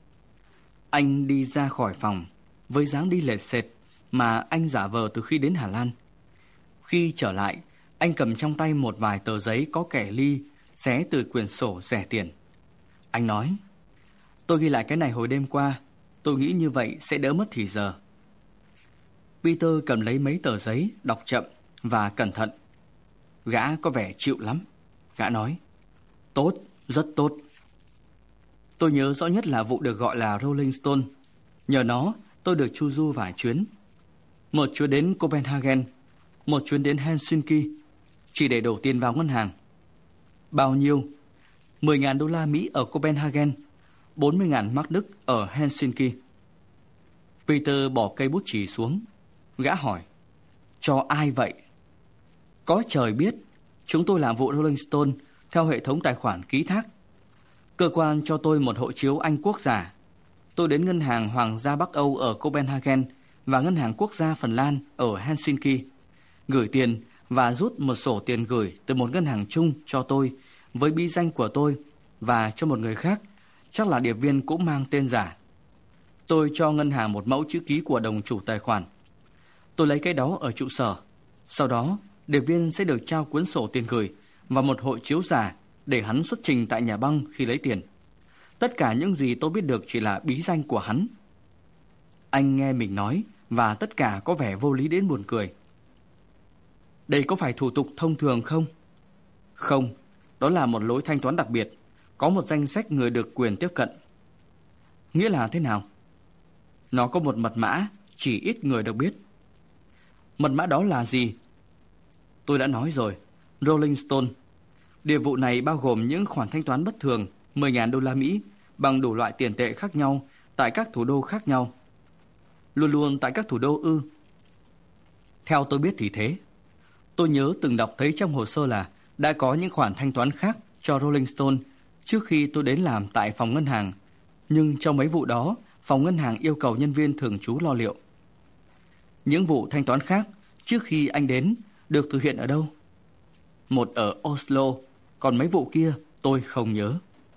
Anh đi ra khỏi phòng với dáng đi lệt sệt mà anh giả vờ từ khi đến Hà Lan. Khi trở lại, anh cầm trong tay một vài tờ giấy có kẻ ly xé từ quyển sổ rẻ tiền. Anh nói, tôi ghi lại cái này hồi đêm qua, tôi nghĩ như vậy sẽ đỡ mất thì giờ. Peter cầm lấy mấy tờ giấy, đọc chậm và cẩn thận. Gã có vẻ chịu lắm. Gã nói, tốt, rất tốt. Tôi nhớ rõ nhất là vụ được gọi là Rolling Stone. Nhờ nó, tôi được chu du vài chuyến. Một chuyến đến Copenhagen, một chuyến đến Helsinki, chỉ để đổ tiền vào ngân hàng. Bao nhiêu? mười nghìn đô la Mỹ ở Copenhagen, bốn mươi nghìn mark Đức ở Helsinki. Peter bỏ cây bút chì xuống. Gã hỏi, cho ai vậy? Có trời biết, chúng tôi làm vụ Rolling Stone theo hệ thống tài khoản ký thác. Cơ quan cho tôi một hộ chiếu Anh quốc giả. Tôi đến ngân hàng Hoàng gia Bắc Âu ở Copenhagen và ngân hàng quốc gia Phần Lan ở Helsinki, gửi tiền và rút một sổ tiền gửi từ một ngân hàng chung cho tôi với bí danh của tôi và cho một người khác, chắc là điệp viên cũng mang tên giả. Tôi cho ngân hàng một mẫu chữ ký của đồng chủ tài khoản. Tôi lấy cái đó ở trụ sở. Sau đó, điệp viên sẽ được trao cuốn sổ tiền gửi và một hộ chiếu giả để hắn xuất trình tại nhà băng khi lấy tiền. Tất cả những gì tôi biết được chỉ là bí danh của hắn. Anh nghe mình nói và tất cả có vẻ vô lý đến buồn cười. Đây có phải thủ tục thông thường không? Không, đó là một lối thanh toán đặc biệt. Có một danh sách người được quyền tiếp cận. Nghĩa là thế nào? Nó có một mật mã, chỉ ít người được biết. Mật mã đó là gì? Tôi đã nói rồi, Rolling Stone. Điệp vụ này bao gồm những khoản thanh toán bất thường, mười nghìn đô la Mỹ, bằng đủ loại tiền tệ khác nhau, tại các thủ đô khác nhau. Luôn luôn tại các thủ đô ư? Theo tôi biết thì thế. Tôi nhớ từng đọc thấy trong hồ sơ là đã có những khoản thanh toán khác cho Rolling Stone trước khi tôi đến làm tại phòng ngân hàng. Nhưng trong mấy vụ đó, phòng ngân hàng yêu cầu nhân viên thường trú lo liệu. Những vụ thanh toán khác trước khi anh đến được thực hiện ở đâu? Một ở Oslo, còn mấy vụ kia tôi không nhớ.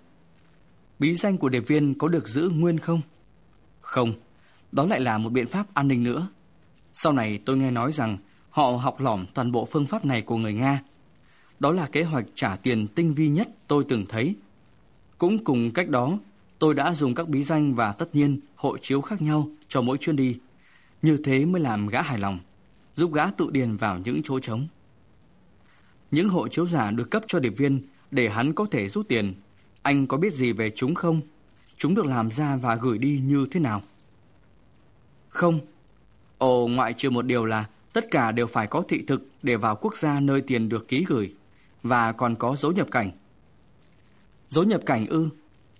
Bí danh của điệp viên có được giữ nguyên không? Không, đó lại là một biện pháp an ninh nữa. Sau này tôi nghe nói rằng họ học lỏm toàn bộ phương pháp này của người Nga. Đó là kế hoạch trả tiền tinh vi nhất tôi từng thấy. Cũng cùng cách đó, tôi đã dùng các bí danh và tất nhiên hộ chiếu khác nhau cho mỗi chuyến đi. Như thế mới làm gã hài lòng, giúp gã tự điền vào những chỗ trống. Những hộ chiếu giả được cấp cho điệp viên để hắn có thể rút tiền. Anh có biết gì về chúng không? Chúng được làm ra và gửi đi như thế nào? Không. Ồ, ngoại trừ một điều là tất cả đều phải có thị thực để vào quốc gia nơi tiền được ký gửi. Và còn có dấu nhập cảnh. Dấu nhập cảnh ư?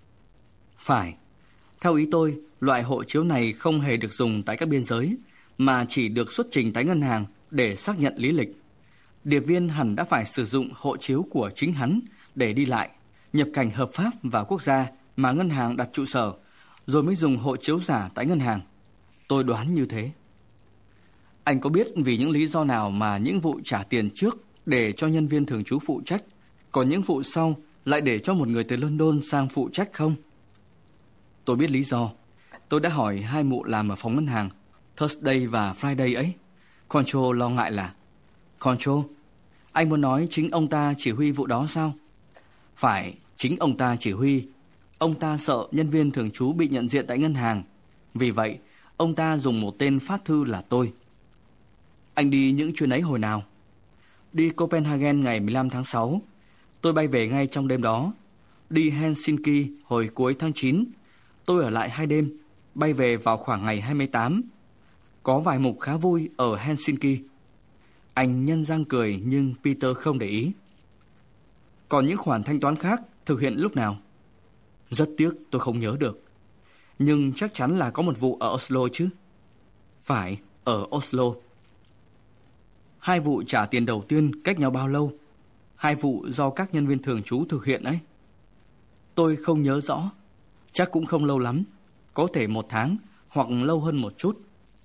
Phải. Theo ý tôi, loại hộ chiếu này không hề được dùng tại các biên giới, mà chỉ được xuất trình tại ngân hàng để xác nhận lý lịch. Điệp viên hẳn đã phải sử dụng hộ chiếu của chính hắn để đi lại, nhập cảnh hợp pháp vào quốc gia mà ngân hàng đặt trụ sở, rồi mới dùng hộ chiếu giả tại ngân hàng. Tôi đoán như thế. Anh có biết vì những lý do nào mà những vụ trả tiền trước để cho nhân viên thường trú phụ trách, còn những vụ sau lại để cho một người từ London sang phụ trách không? Tôi biết lý do. Tôi đã hỏi hai mụ làm ở phòng ngân hàng, Thursday và Friday ấy. Control lo ngại là... Control, anh muốn nói chính ông ta chỉ huy vụ đó sao? Phải, chính ông ta chỉ huy. Ông ta sợ nhân viên thường trú bị nhận diện tại ngân hàng. Vì vậy, ông ta dùng một tên phát thư là tôi. Anh đi những chuyến ấy hồi nào? Đi Copenhagen ngày mười lăm tháng sáu. Tôi bay về ngay trong đêm đó. Đi Helsinki hồi cuối tháng chín. Tôi ở lại hai đêm, bay về vào khoảng ngày hai mươi tám. Có vài mục khá vui ở Helsinki. Anh nhân răng cười nhưng Peter không để ý. Còn những khoản thanh toán khác thực hiện lúc nào? Rất tiếc tôi không nhớ được. Nhưng chắc chắn là có một vụ ở Oslo chứ? Phải, ở Oslo. Hai vụ trả tiền đầu tiên cách nhau bao lâu? Hai vụ do các nhân viên thường trú thực hiện ấy. Tôi không nhớ rõ. Chắc cũng không lâu lắm. Có thể một tháng hoặc lâu hơn một chút.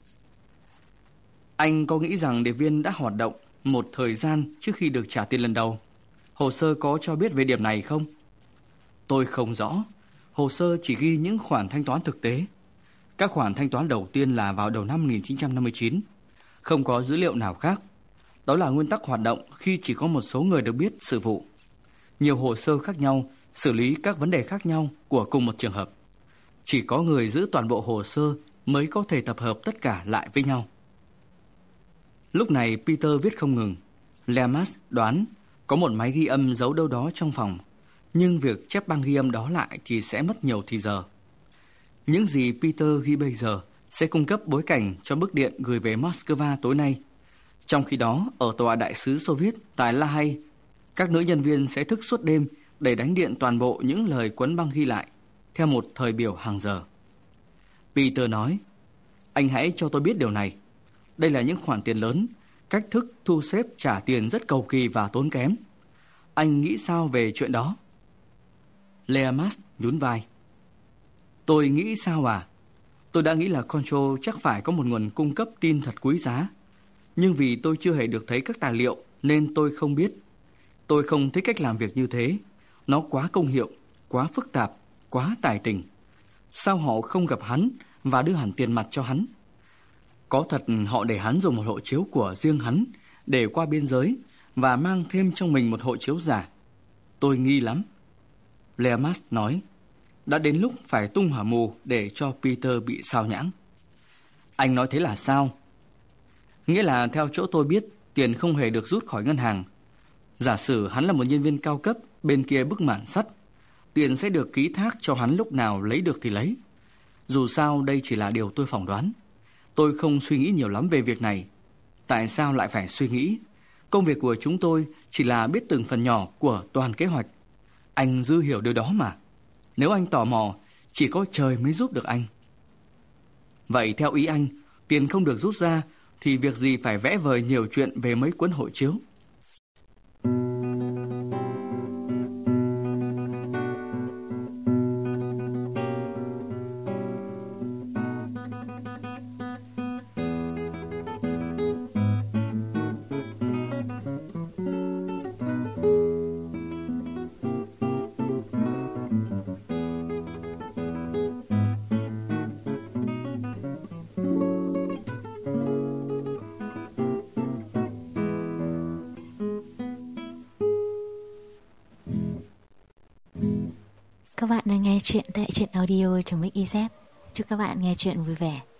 Anh có nghĩ rằng điệp viên đã hoạt động một thời gian trước khi được trả tiền lần đầu? Hồ sơ có cho biết về điểm này không? Tôi không rõ. Hồ sơ chỉ ghi những khoản thanh toán thực tế. Các khoản thanh toán đầu tiên là vào đầu năm một nghìn chín trăm năm mươi chín. Không có dữ liệu nào khác. Đó là nguyên tắc hoạt động khi chỉ có một số người được biết sự vụ. Nhiều hồ sơ khác nhau xử lý các vấn đề khác nhau của cùng một trường hợp. Chỉ có người giữ toàn bộ hồ sơ mới có thể tập hợp tất cả lại với nhau. Lúc này Peter viết không ngừng. Leamas đoán có một máy ghi âm giấu đâu đó trong phòng, nhưng việc chép băng ghi âm đó lại thì sẽ mất nhiều thì giờ. Những gì Peter ghi bây giờ sẽ cung cấp bối cảnh cho bức điện gửi về Moscow tối nay. Trong khi đó, ở tòa đại sứ Xô Viết tại La Hay, các nữ nhân viên sẽ thức suốt đêm để đánh điện toàn bộ những lời cuốn băng ghi lại, theo một thời biểu hàng giờ. Peter nói, anh hãy cho tôi biết điều này. Đây là những khoản tiền lớn, cách thức thu xếp trả tiền rất cầu kỳ và tốn kém. Anh nghĩ sao về chuyện đó? Leamas nhún vai. Tôi nghĩ sao à? Tôi đã nghĩ là Control chắc phải có một nguồn cung cấp tin thật quý giá. Nhưng vì tôi chưa hề được thấy các tài liệu nên tôi không biết. Tôi không thích cách làm việc như thế. Nó quá công hiệu, quá phức tạp, quá tài tình. Sao họ không gặp hắn và đưa hẳn tiền mặt cho hắn? Có thật họ để hắn dùng một hộ chiếu của riêng hắn để qua biên giới và mang thêm trong mình một hộ chiếu giả. Tôi nghi lắm. Leamas nói, đã đến lúc phải tung hỏa mù để cho Peter bị sao nhãng. Anh nói thế là sao? Nghĩa là theo chỗ tôi biết, tiền không hề được rút khỏi ngân hàng. Giả sử hắn là một nhân viên cao cấp bên kia bức màn sắt, tiền sẽ được ký thác cho hắn lúc nào lấy được thì lấy. Dù sao đây chỉ là điều tôi phỏng đoán. Tôi không suy nghĩ nhiều lắm về việc này. Tại sao lại phải suy nghĩ? Công việc của chúng tôi chỉ là biết từng phần nhỏ của toàn kế hoạch. Anh dư hiểu điều đó mà. Nếu anh tò mò, chỉ có trời mới giúp được anh. Vậy theo ý anh, tiền không được rút ra thì việc gì phải vẽ vời nhiều chuyện về mấy cuốn hộ chiếu? Các bạn đang nghe chuyện tại truyện audio.mixyz. Chúc các bạn nghe chuyện vui vẻ.